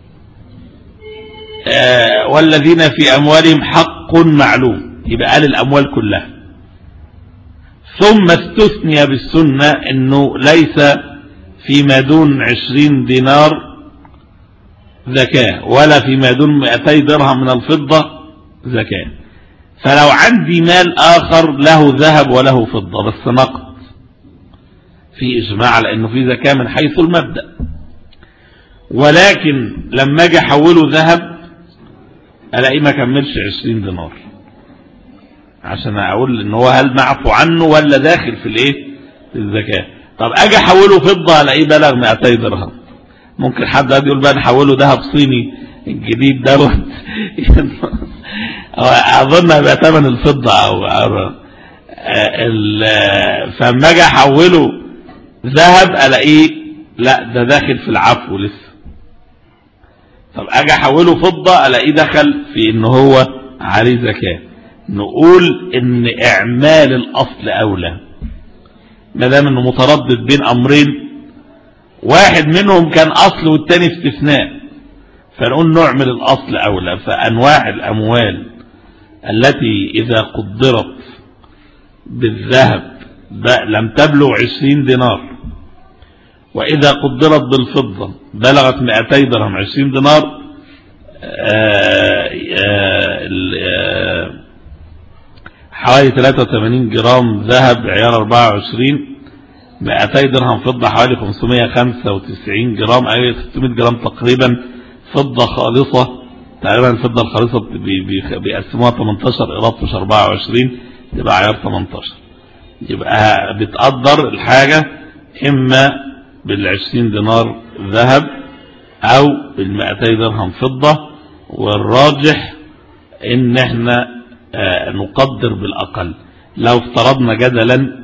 والذين في أموالهم حق معلوم، يبقى قال الأموال كلها، ثم استثني بالسنة أنه ليس فيما دون عشرين دينار زكاة ولا فيما دون مئتي درهم من الفضة زكاة. فلو عندي مال آخر له ذهب وله فضة بس نقد، في إجماع على أنه في زكاة من حيث المبدأ، ولكن لما اجي احوله ذهب الاقيه ما كملش عشرين دينار، عشان اقول ان هو هل معفو عنه ولا داخل في الايه في الزكاة. طب اجي احوله فضة الاقيه بلغ مئتي درهم. ممكن حد يقول بقى نحوله ذهب صيني الجديد دوت اظن هيبقى ثمن الفضة او, أو فاما اجي احوله ذهب الاقيه لا ده داخل في العفو لسه. طب اجي احوله فضة الاقيه دخل في ان هو عليه زكاة. نقول ان اعمال الاصل اولى ما دام انه متردد بين امرين، واحد منهم كان اصل والتاني استثناء، فنقول نعمل الاصل اولى. فانواع الاموال التي اذا قدرت بالذهب لم تبلغ عشرين دينار، واذا قدرت بالفضة بلغت مئتي درهم عشرين دينار، آآ آآ حوالي ثلاثة وثمانين جرام ذهب عيار أربعة وعشرين، مئتي درهم فضة حوالي خمسمائة وخمسة وتسعين جرام أي ستمائة جرام تقريبا فضة خالصة. تقريبا الفضة الخالصة بيقسموها ثمانية عشر قيراط مش أربعة وعشرين، تبقى عيار ثمانية عشر. يبقى بتقدر الحاجة إما بالعشرين دينار ذهب أو بالمئتي درهم فضة، والراجح إن احنا آه نقدر بالأقل. لو افترضنا جدلا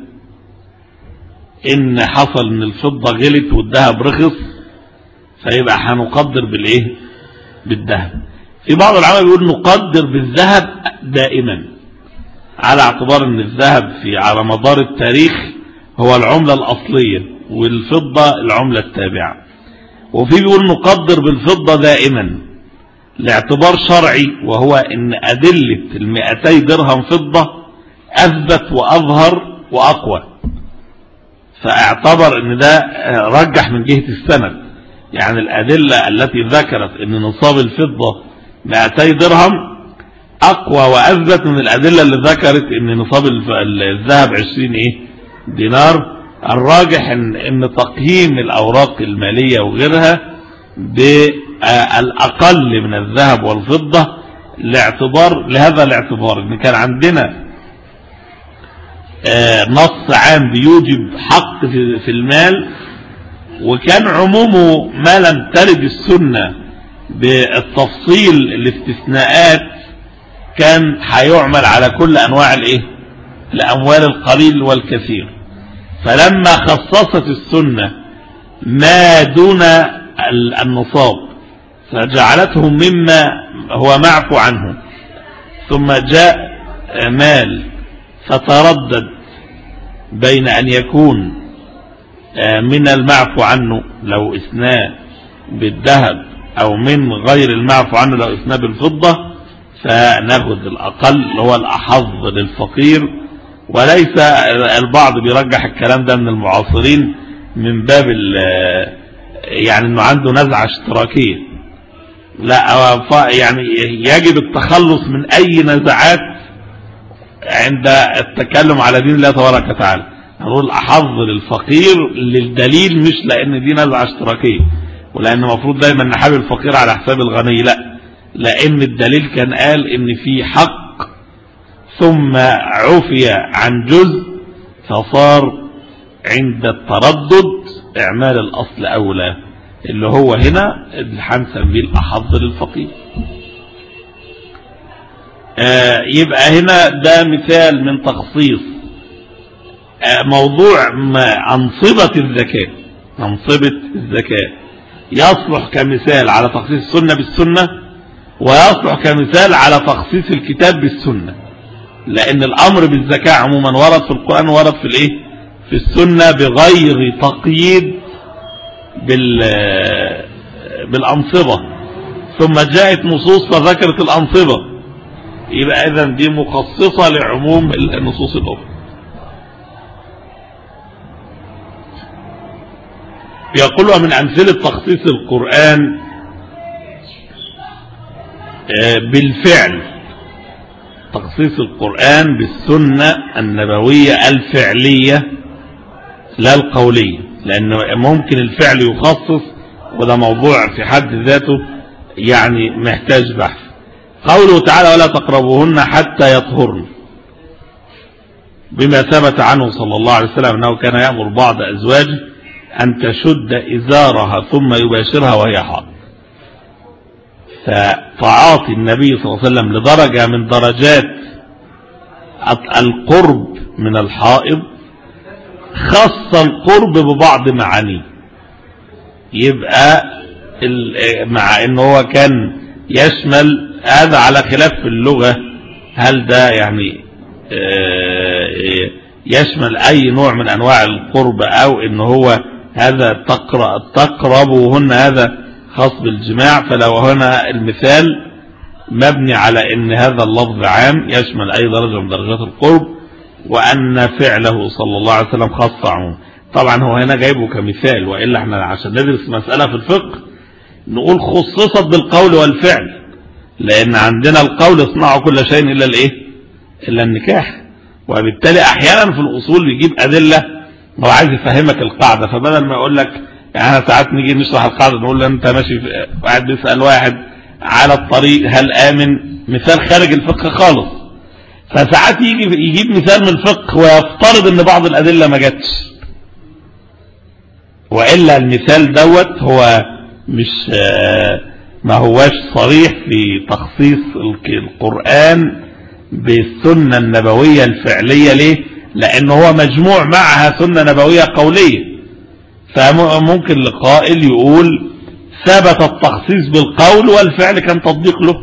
إن حصل إن الفضة غلت والذهب رخص فيبقى هنقدر بالإيه؟ بالذهب. في بعض العلماء بيقول نقدر بالذهب دائما، على اعتبار إن الذهب في على مدار التاريخ هو العملة الأصلية والفضة العملة التابعة. وفي بيقول نقدر بالفضة دائما لاعتبار شرعي، وهو ان ادلة المئتي درهم فضة اثبت واظهر واقوى، فاعتبر ان ده رجح من جهة السند. يعني الادلة التي ذكرت ان نصاب الفضة مئتي درهم اقوى واثبت من الادلة اللي ذكرت ان نصاب الذهب عشرين ايه دينار. الراجح ان, إن تقييم الاوراق المالية وغيرها بالأقل من الذهب والفضة لاعتبار لهذا الاعتبار ان كان عندنا نص عام بيوجب حق في المال، وكان عمومه ما لم ترد السنة بالتفصيل الاستثناءات كان هيعمل على كل انواع الايه الاموال القليل والكثير. فلما خصصت السنة ما دون النصاب فجعلتهم مما هو معفو عنه، ثم جاء مال فتردد بين أن يكون من المعفو عنه لو إثناء بالذهب أو من غير المعفو عنه لو إثناء بالفضة، فناخد الأقل اللي هو الأحظ للفقير. وليس البعض بيرجح الكلام ده من المعاصرين من باب يعني انه عنده نزعة اشتراكية، لا يعني يجب التخلص من اي نزعات عند التكلم على دين الله تبارك وتعالى. نقول احظ للفقير للدليل، مش لان دي نزعة اشتراكية ولان المفروض دايما نحابي الفقير على حساب الغني، لا، لان الدليل كان قال ان في حق ثم عفي عن جزء فصار عند التردد اعمال الاصل اولى، اللي هو هنا اللي هنسميه الاحظ للفقير. آه يبقى هنا ده مثال من تخصيص آه موضوع أنصبة الزكاة. أنصبة الزكاة يصلح كمثال على تخصيص السنة بالسنة، ويصلح كمثال على تخصيص الكتاب بالسنة، لأن الأمر بالزكاة عموما ورد في القرآن ورد في الإيه؟ في السنة بغير تقييد بال بالأنصبة، ثم جاءت نصوص فذكرت الأنصبة، يبقى إذن دي مخصصة لعموم النصوص الأخرى. يقول ومن أمثلة تخصيص القرآن بالفعل، تخصيص القرآن بالسنة النبوية الفعلية لا القولية، لأن ممكن الفعل يخصص وده موضوع في حد ذاته يعني محتاج بحث. قوله تعالى ولا تقربوهن حتى يطهرن، بما ثبت عنه صلى الله عليه وسلم أنه كان يأمر بعض أزواجه أن تشد إزارها ثم يباشرها وهي حائض. فتعاطي النبي صلى الله عليه وسلم لدرجة من درجات القرب من الحائض خص القرب ببعض معانيه، يبقى مع انه هو كان يشمل هذا على خلاف في اللغة، هل ده يعني يشمل اي نوع من انواع القرب او ان هو هذا تقربوهن هذا خاص بالجماع. فلو هنا المثال مبني على ان هذا اللفظ عام يشمل اي درجة من درجات القرب، وان فعله صلى الله عليه وسلم خاص عموما. طبعا هو هنا جايبه كمثال، وإلا احنا عشان ندرس مسألة في الفقه نقول خصصت بالقول والفعل، لان عندنا القول اصنعوا كل شيء الا الايه الا النكاح، وبالتالي احيانا في الاصول بيجيب ادلة هو عايز يفهمك القاعدة، فبدل ما يقول لك يعني انا ساعات نيجي نشرح القاعدة نقول له انت ماشي واحد بيسأل واحد على الطريق هل آمن، مثال خارج الفقه خالص، فساعات يجي يجيب مثال من الفقه ويفترض ان بعض الادلة ما جاتش، وإلا المثال دوت هو مش ما هواش صريح في تخصيص القرآن بالسنة النبوية الفعلية. ليه؟ لأنه هو مجموع معها سنة نبوية قولية، فممكن القائل يقول ثبت التخصيص بالقول والفعل كان تطبيق له،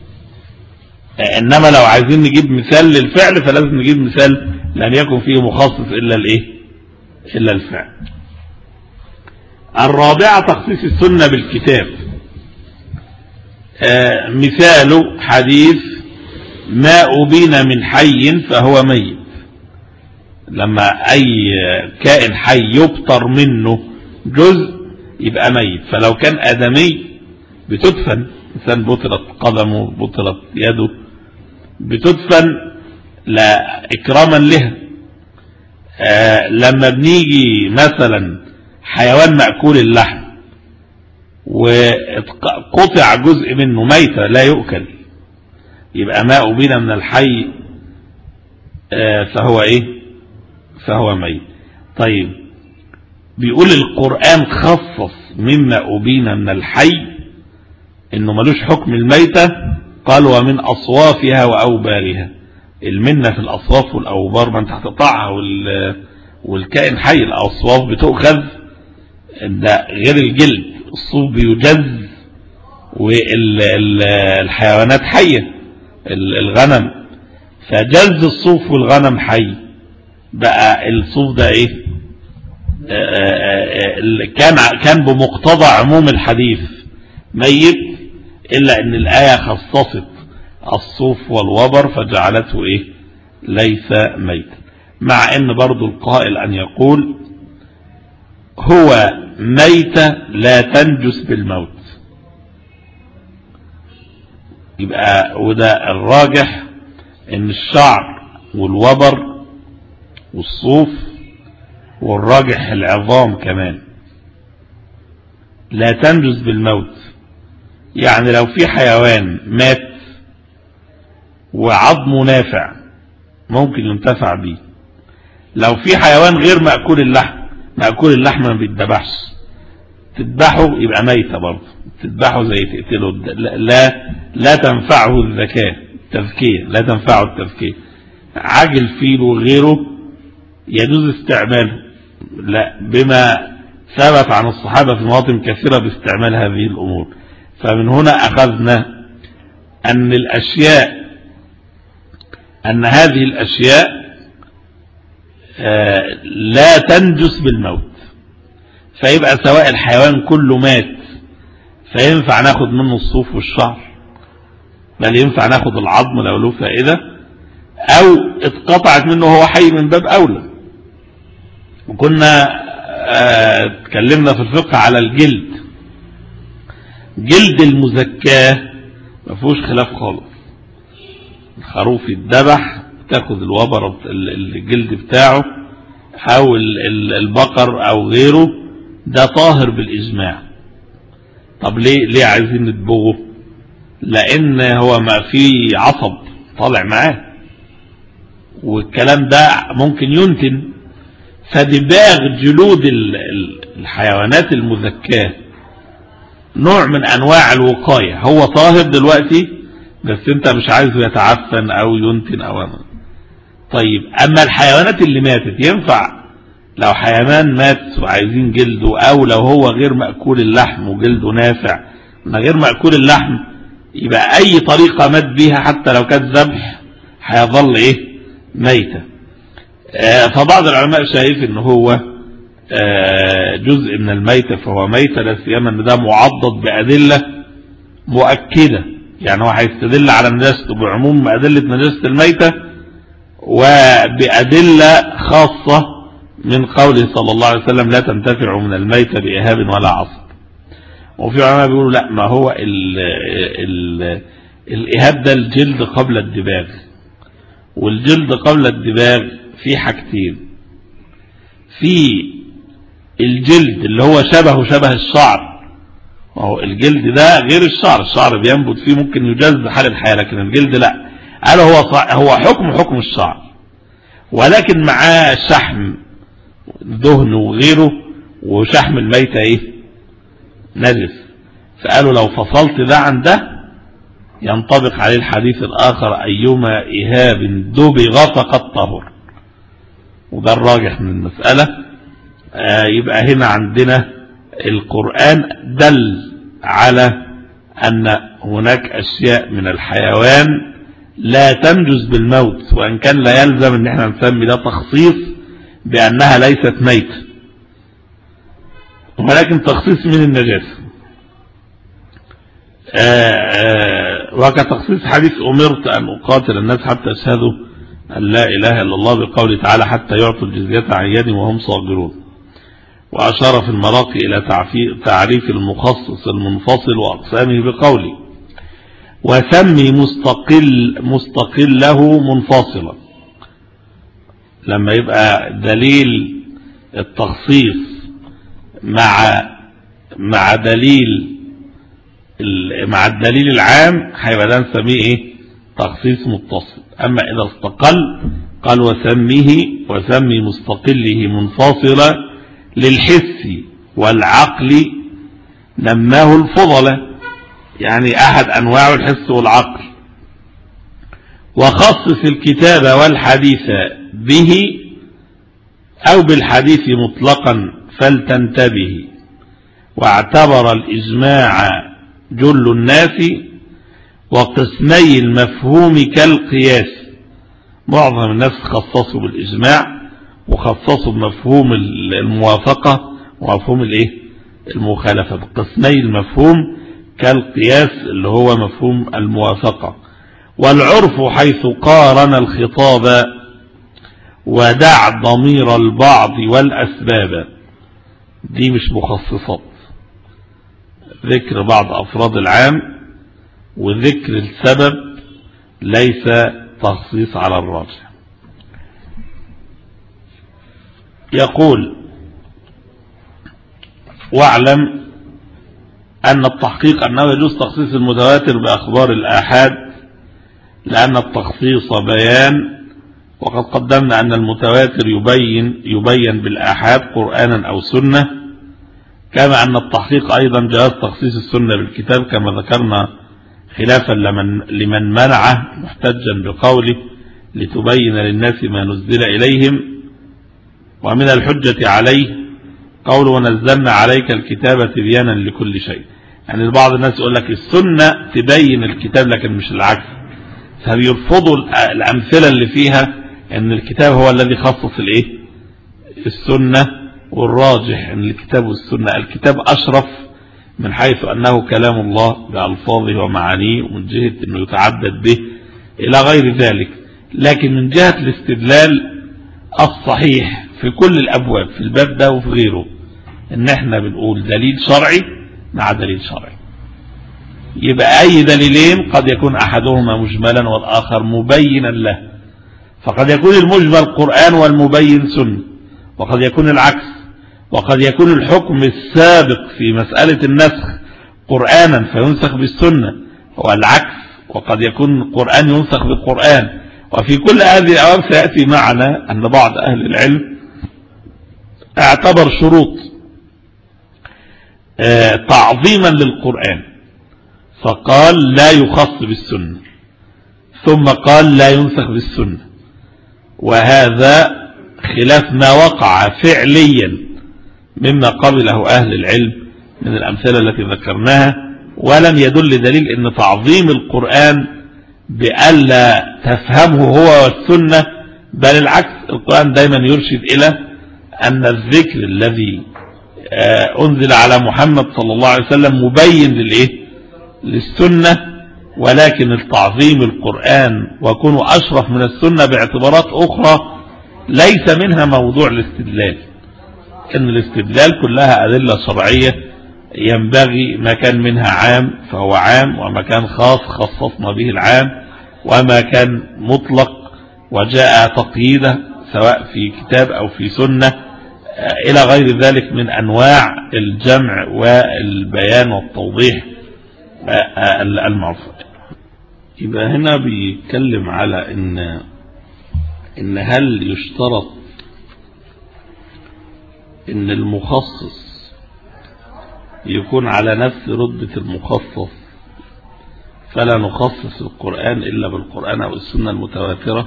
إنما لو عايزين نجيب مثال للفعل فلازم نجيب مثال لن يكن فيه مخصص إلا الإيه؟ إلا الفعل. الرابعة تخصيص السنة بالكتاب. آه مثاله حديث ما أبين من حي فهو ميت، لما أي كائن حي يبتر منه جزء يبقى ميت، فلو كان آدمي بتدفن، إنسان بطلت قدمه بطلت يده بتدفن لا إكراما لها. آه لما بنيجي مثلا حيوان مأكول اللحم وقطع جزء منه ميتة لا يؤكل، يبقى ما أبين من الحي فهو إيه فهو ميت. طيب بيقول القرآن خصص مما أبين من الحي إنه ملوش حكم الميتة، قال ومن أصوافها وأوبارها. المنة في الأصواف والأوبار ما انت هتقطعها والكائن حي، الأصواف بتؤخذ ده غير الجلد، الصوف بيجز والحيوانات حية الغنم، فجلد الصوف والغنم حي، بقى الصوف ده ايه؟ كان كان بمقتضى عموم الحديث ميت، الا ان الآية خصصت الصوف والوبر فجعلته ايه؟ ليس ميتا. مع ان برضو القائل ان يقول هو ميتة لا تنجس بالموت، يبقى وده الراجح ان الشعر والوبر والصوف والراجح العظام كمان لا تنجس بالموت. يعني لو في حيوان مات وعظمه نافع ممكن ينتفع به، لو في حيوان غير مأكول اللحم، مأكول اللحم ما بيتذبحش، تذبحه يبقى ميتة برضه، تذبحه زي تقتله، لا لا تنفعه الذكاء التذكية، لا تنفعه التذكية. عجل فيل وغيره يجوز استعماله، لا بما ثبت عن الصحابة في مواطن كثيرة باستعمال هذه الأمور. فمن هنا أخذنا أن الأشياء أن هذه الأشياء لا تنجس بالموت، فيبقى سواء الحيوان كله مات فينفع ناخد منه الصوف والشعر، بل ينفع ناخد العظم لو له فائدة، أو اتقطعت منه هو حي من باب أولى. وكنا اتكلمنا في الفقه على الجلد، جلد المزكاة ما فيهوش خلاف خالص، الخروف يتذبح تاخد الوبر الجلد بتاعه، او البقر او غيره، ده طاهر بالاجماع. طب ليه ليه عايزين ندبغه؟ لان هو ما فيه عصب طالع معاه، والكلام ده ممكن ينتن. فدباغ جلود الحيوانات المزكاة نوع من انواع الوقاية، هو طاهر دلوقتي بس انت مش عايزه يتعفن او ينتن او أمن. طيب اما الحيوانات اللي ماتت ينفع، لو حيوان مات وعايزين جلده، او لو هو غير مأكول اللحم وجلده نافع، ما غير مأكول اللحم يبقى اي طريقة مات بيها حتى لو كانت ذبح هيظل ايه؟ ميتة. آه فبعض العلماء شايف ان هو آه جزء من الميتة فهو ميتة، لا سيما ان ده معضد بأدلة مؤكدة، يعني هو هيستدل على نجاسته بعموم أدلة نجاسة الميتة وبأدلة خاصة من قوله صلى الله عليه وسلم لا تنتفع من الميتة بإهاب ولا عصب. وفي علماء بيقولوا لا، ما هو ال ال الإهاب ده الجلد قبل الدباغ، والجلد قبل الدباغ في حاجتين، في الجلد اللي هو شبهه شبه الشعر، وهو الجلد ده غير الشعر، الشعر بينبت فيه ممكن يجاز بحال الحياة، لكن الجلد لا، قال هو هو حكم حكم الشعر، ولكن معاه شحم دهن وغيره، وشحم الميتة ايه؟ نجس. فقالوا لو فصلت ده عن ده ينطبق عليه الحديث الآخر أيما إهاب دبغ فقد طهر، وده الراجح من المسألة. آه يبقى هنا عندنا القرآن دل على أن هناك أشياء من الحيوان لا تنجز بالموت، وإن كان لا يلزم أن احنا نسمي ده تخصيص بأنها ليست ميت، ولكن تخصيص من النجاسة. وكتخصيص حديث أمرت أن أقاتل الناس حتى يشهدوا أن لا إله إلا الله بقوله تعالى حتى يعطوا الجزية عن يد وهم صاغرون. وأشار في المراقي إلى تعريف المخصص المنفصل وأقسامه بقوله وسمي مستقل مستقله منفصلا. لما يبقى دليل التخصيص مع مع دليل مع الدليل العام هيبقى ده نسميه ايه؟ تخصيص متصل. اما اذا استقل قال وسميه وسمي مستقله منفصلا للحس والعقل نماه الفضلة، يعني احد انواع الحس والعقل. وخصص الكتاب والحديث به او بالحديث مطلقا فلتنتبه. واعتبر الاجماع جل الناس وقسمي المفهوم كالقياس، معظم الناس خصصوا بالإجماع وخصصوا بمفهوم الموافقة ومفهوم الايه المخالفة بقسمي المفهوم كالقياس اللي هو مفهوم الموافقة. والعرف حيث قارن الخطاب ودع ضمير البعض والأسباب، دي مش مخصصات، ذكر بعض أفراد العام وذكر السبب ليس تخصيص على الراجح. يقول واعلم أن التحقيق أنه يجوز تخصيص المتواتر بأخبار الآحاد لأن التخصيص بيان، وقد قدمنا أن المتواتر يبين يبين بالآحاد قرآنا أو سنة، كما أن التحقيق أيضا جواز تخصيص السنة بالكتاب كما ذكرنا، خلافا لمن, لمن منعه محتجا بقوله لتبين للناس ما نزل إليهم. ومن الحجة عليه قول ونزلنا عليك الكتاب تبيانا لكل شيء، يعني بعض الناس يقول لك السنة تبين الكتاب لكن مش العكس، فبيرفضوا الأمثلة اللي فيها ان الكتاب هو الذي خصص الايه السنة، والراجح ان الكتاب والسنة الكتاب أشرف من حيث أنه كلام الله بألفاظه ومعانيه ومن جهة أنه يتعبد به إلى غير ذلك. لكن من جهة الاستدلال الصحيح في كل الأبواب في الباب ده وفي غيره ان احنا بنقول دليل شرعي مع دليل شرعي، يبقى أي دليلين قد يكون أحدهما مجملا والآخر مبينا له، فقد يكون المجمل قرآن والمبين سنة، وقد يكون العكس، وقد يكون الحكم السابق في مسألة النسخ قرآنا فينسخ بالسنة والعكس، وقد يكون القرآن ينسخ بالقرآن. وفي كل هذه الأوامر سيأتي معنا أن بعض أهل العلم اعتبر شروط اه تعظيما للقرآن فقال لا يخص بالسنة، ثم قال لا ينسخ بالسنة، وهذا خلاف ما وقع فعليا مما قبله أهل العلم من الأمثلة التي ذكرناها، ولم يدل دليل أن تعظيم القرآن بألا تفهمه هو والسنة، بل العكس، القرآن دايما يرشد إلى أن الذكر الذي أنزل على محمد صلى الله عليه وسلم مبين للإيه للسنة، ولكن التعظيم القرآن وكونه أشرف من السنة باعتبارات أخرى ليس منها موضوع الاستدلال، إن الاستدلال كلها أدلة شرعية ينبغي ما كان منها عام فهو عام، وما كان خاص خصصنا به العام، وما كان مطلق وجاء تقييده سواء في كتاب أو في سنة إلى غير ذلك من أنواع الجمع والبيان والتوضيح المعروف. يبقى هنا بيتكلم على إن إن هل يشترط إن المخصص يكون على نفس رتبة المخصص فلا نخصص القرآن إلا بالقرآن أو السنة المتواترة،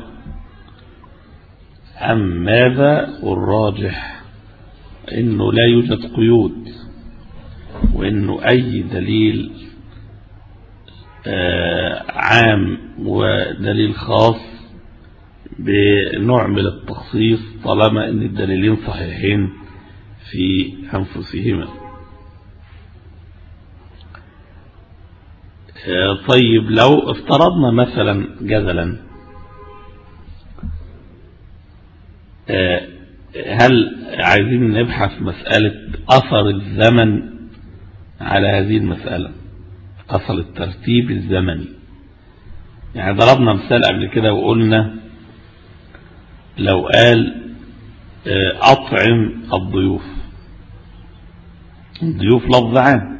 أم ماذا؟ والراجح إنه لا يوجد قيود، وإنه أي دليل عام ودليل خاص بنوع من التخصيص طالما إن الدليلين صحيحين في أنفسهما. طيب لو افترضنا مثلا جدلا هل عايزين نبحث مسألة أثر الزمن على هذه المسألة، أثر الترتيب الزمني؟ يعني ضربنا مثال قبل كده وقلنا لو قال أطعم الضيوف، الضيوف لفظ عام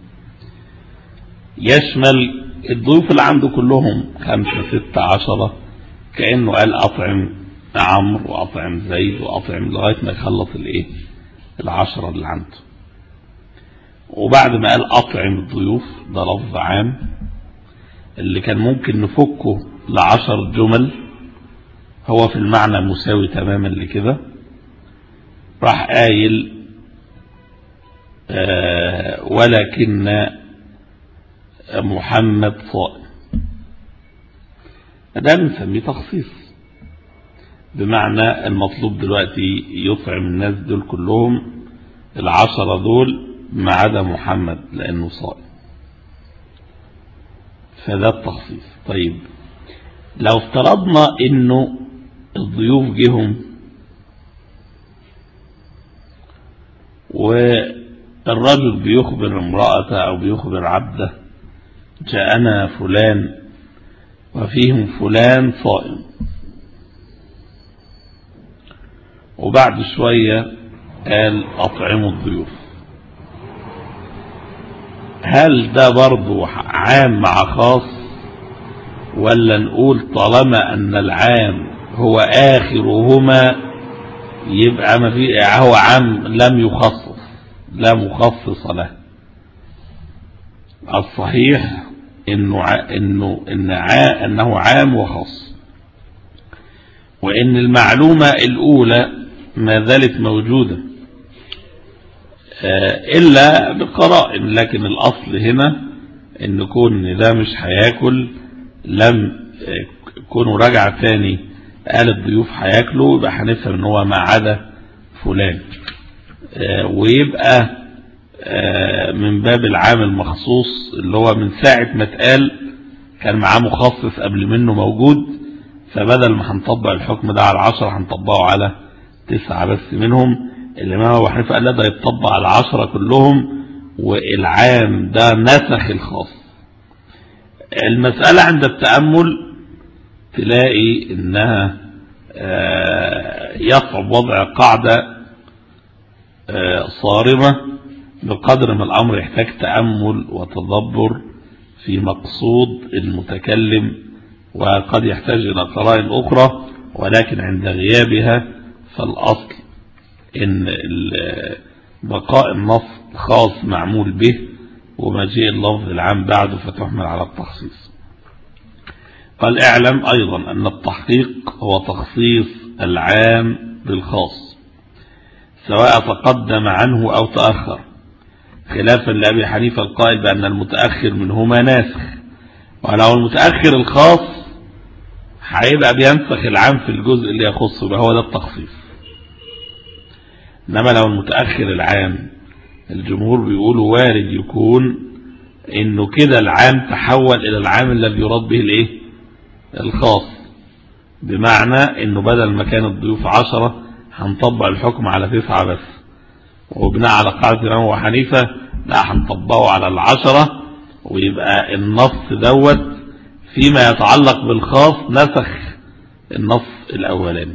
يشمل الضيوف اللي عنده كلهم خمسة ستة عشرة، كأنه قال أطعم عمرو وأطعم زيد وأطعم لغاية ما يخلص الايه العشرة اللي عنده. وبعد ما قال أطعم الضيوف ده لفظ عام اللي كان ممكن نفكه لعشر جمل هو في المعنى مساوي تماما لكده، راح قايل آه ولكن محمد صائم، ده بنسميه تخصيص. بمعنى المطلوب دلوقتي يطعم الناس دول كلهم العشرة دول ما عدا محمد لأنه صائم، فده التخصيص. طيب لو افترضنا انه الضيوف جهم والرجل بيخبر امرأته او بيخبر عبده جاءنا فلان وفيهم فلان صائم، وبعد شوية قال اطعموا الضيوف، هل ده برضو عام مع خاص، ولا نقول طالما ان العام هو اخرهما يبقى ما في هو عام لم يخصص لا مخصص له؟ الصحيح انه انه إن انه عام وخاص، وان المعلومة الاولى ما زالت موجودة الا بقرائن، لكن الاصل هنا ان كون ده مش هياكل لم يكونوا رجع تاني قال الضيوف هياكلوا، يبقى هنفهم ان هو ما عدا فلان، ويبقى من باب العام المخصوص اللي هو من ساعة ما اتقال كان معاه مخصص قبل منه موجود، فبدل ما هنطبق الحكم ده على العشرة هنطبقه على تسعة بس منهم. الإمام أبو حنيفة قال لا ده يتطبق على العشرة كلهم، والعام ده نسخ الخاص. المسألة عند التأمل تلاقي انها يصعب وضع قاعدة صارمة بقدر ما الامر يحتاج تأمل وتدبر في مقصود المتكلم، وقد يحتاج الى قرائن اخرى، ولكن عند غيابها فالاصل ان بقاء النص خاص معمول به ومجيء اللفظ العام بعده فتحمل على التخصيص. قال اعلم ايضا ان التحقيق هو تخصيص العام بالخاص سواء تقدم عنه او تأخر، خلافا لأبي حنيفة القائل بأن المتأخر منهما ناسخ، ولو المتأخر الخاص هيبقى بينسخ العام في الجزء اللي يخصه، يبقى هو ده التخصيص. انما لو المتأخر العام الجمهور بيقولوا وارد يكون انه كده العام تحول الى العام الذي يراد به الايه الخاص، بمعنى انه بدل ما كان الضيوف عشرة هنطبق الحكم على تسعة بس، وبناء على قاعدة الإمام أبو حنيفة لا هنطبقه على العشرة، ويبقى النص دوت فيما يتعلق بالخاص نسخ النص الأولاني.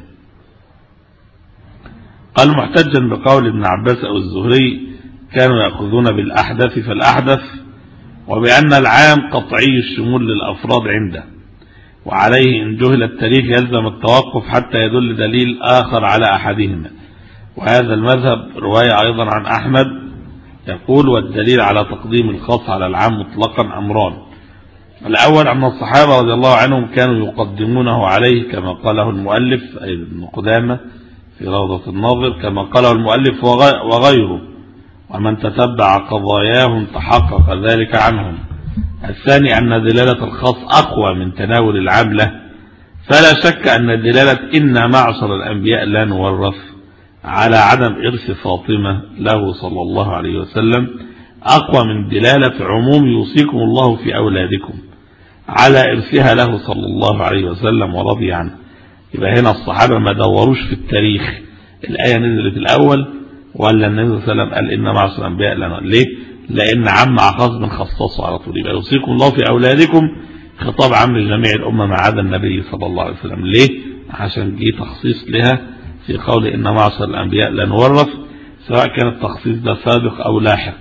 قال محتجا بقول ابن عباس أو الزهري كانوا يأخذون بالأحدث فالأحدث، وبأن العام قطعي الشمول للأفراد عنده، وعليه إن جهل التاريخ يلزم التوقف حتى يدل دليل آخر على أحدهما. وهذا المذهب رواية أيضا عن أحمد يقول والدليل على تقديم الخاص على العام مطلقا أمران: الأول أن الصحابة رضي الله عنهم كانوا يقدمونه عليه كما قاله المؤلف أي ابن قدامة في روضة الناظر، كما قاله المؤلف وغيره، ومن تتبع قضاياهم تحقق ذلك عنهم. الثاني أن دلالة الخاص أقوى من تناول العام له، فلا شك أن دلالة إن معشر الأنبياء لا نورث على عدم إرث فاطمة له صلى الله عليه وسلم أقوى من دلالة عموم يوصيكم الله في أولادكم على إرثها له صلى الله عليه وسلم ورضي عنه. يبقى هنا الصحابة ما دوروش في التاريخ الآية نزلت الأول ولا النبي صلى الله عليه وسلم قال إن معشر الأنبياء لا نورث. ليه؟ لأن عم خاص من خصصه على طول، يبقى يوصيكم الله في أولادكم خطاب عام لجميع الأمة ما عدا النبي صلى الله عليه وسلم. ليه؟ عشان جه تخصيص لها في قول إن معشر الأنبياء لا نورث، سواء كان التخصيص ده سابق أو لاحق.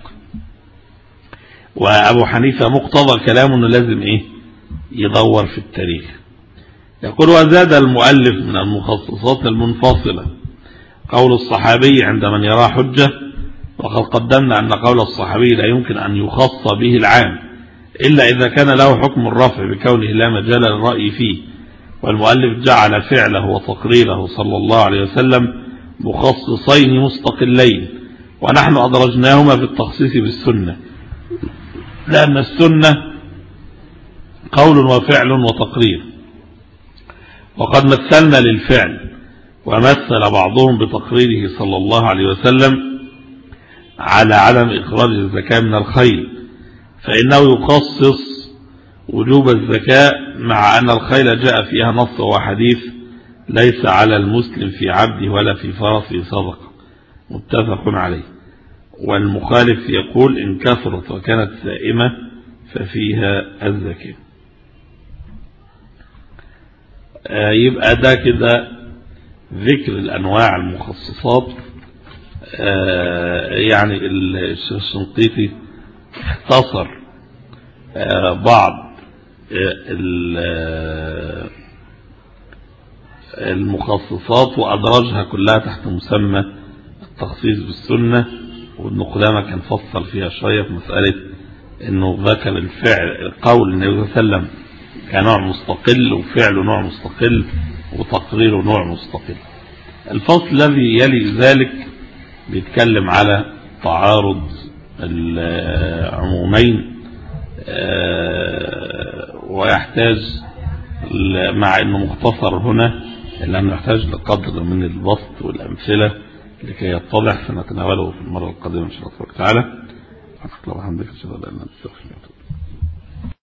وأبو حنيفة مقتضى كلامه أنه لازم إيه يدور في التاريخ. يقول وزاد المؤلف من المخصصات المنفصلة قول الصحابي عند من يرى حجة، وقد قدمنا أن قول الصحابي لا يمكن أن يخص به العام إلا إذا كان له حكم الرفع بكونه لا مجال للرأي فيه، والمؤلف جعل فعله وتقريره صلى الله عليه وسلم مخصصين مستقلين، ونحن أدرجناهما في التخصيص بالسنة، لأن السنة قول وفعل وتقرير، وقد مثلنا للفعل ومثل بعضهم بتقريره صلى الله عليه وسلم على عدم إخراج الزكاة من الخيل، فإنه يخصص وجوب الزكاة مع أن الخيل جاء فيها نص وحديث ليس على المسلم في عبده ولا في فرسه صدقة، متفق عليه. والمخالف يقول إن كثرت وكانت سائمة ففيها الزكاة. آه يبقى ده كده ذكر الأنواع المخصصات. آه يعني الشيخ الشنقيطي اختصر آه بعض آه المخصصات وأدرجها كلها تحت مسمى التخصيص بالسنة، وابن قدامة كان فصل فيها شوية في مسألة انه ذكر الفعل القول النبي صلى الله عليه وسلم كنوع مستقل وفعله نوع مستقل وتقريره نوع مستقل. الفصل الذي يلي ذلك بيتكلم على تعارض العمومين، ويحتاج مع انه مختصر هنا لانه يحتاج لقدر من البسط والامثله لكي يتضح، سنتناوله في المره القادمه ان شاء الله تعالى. أشكرك وحمدك، أشهد أن لا إله إلا أنت.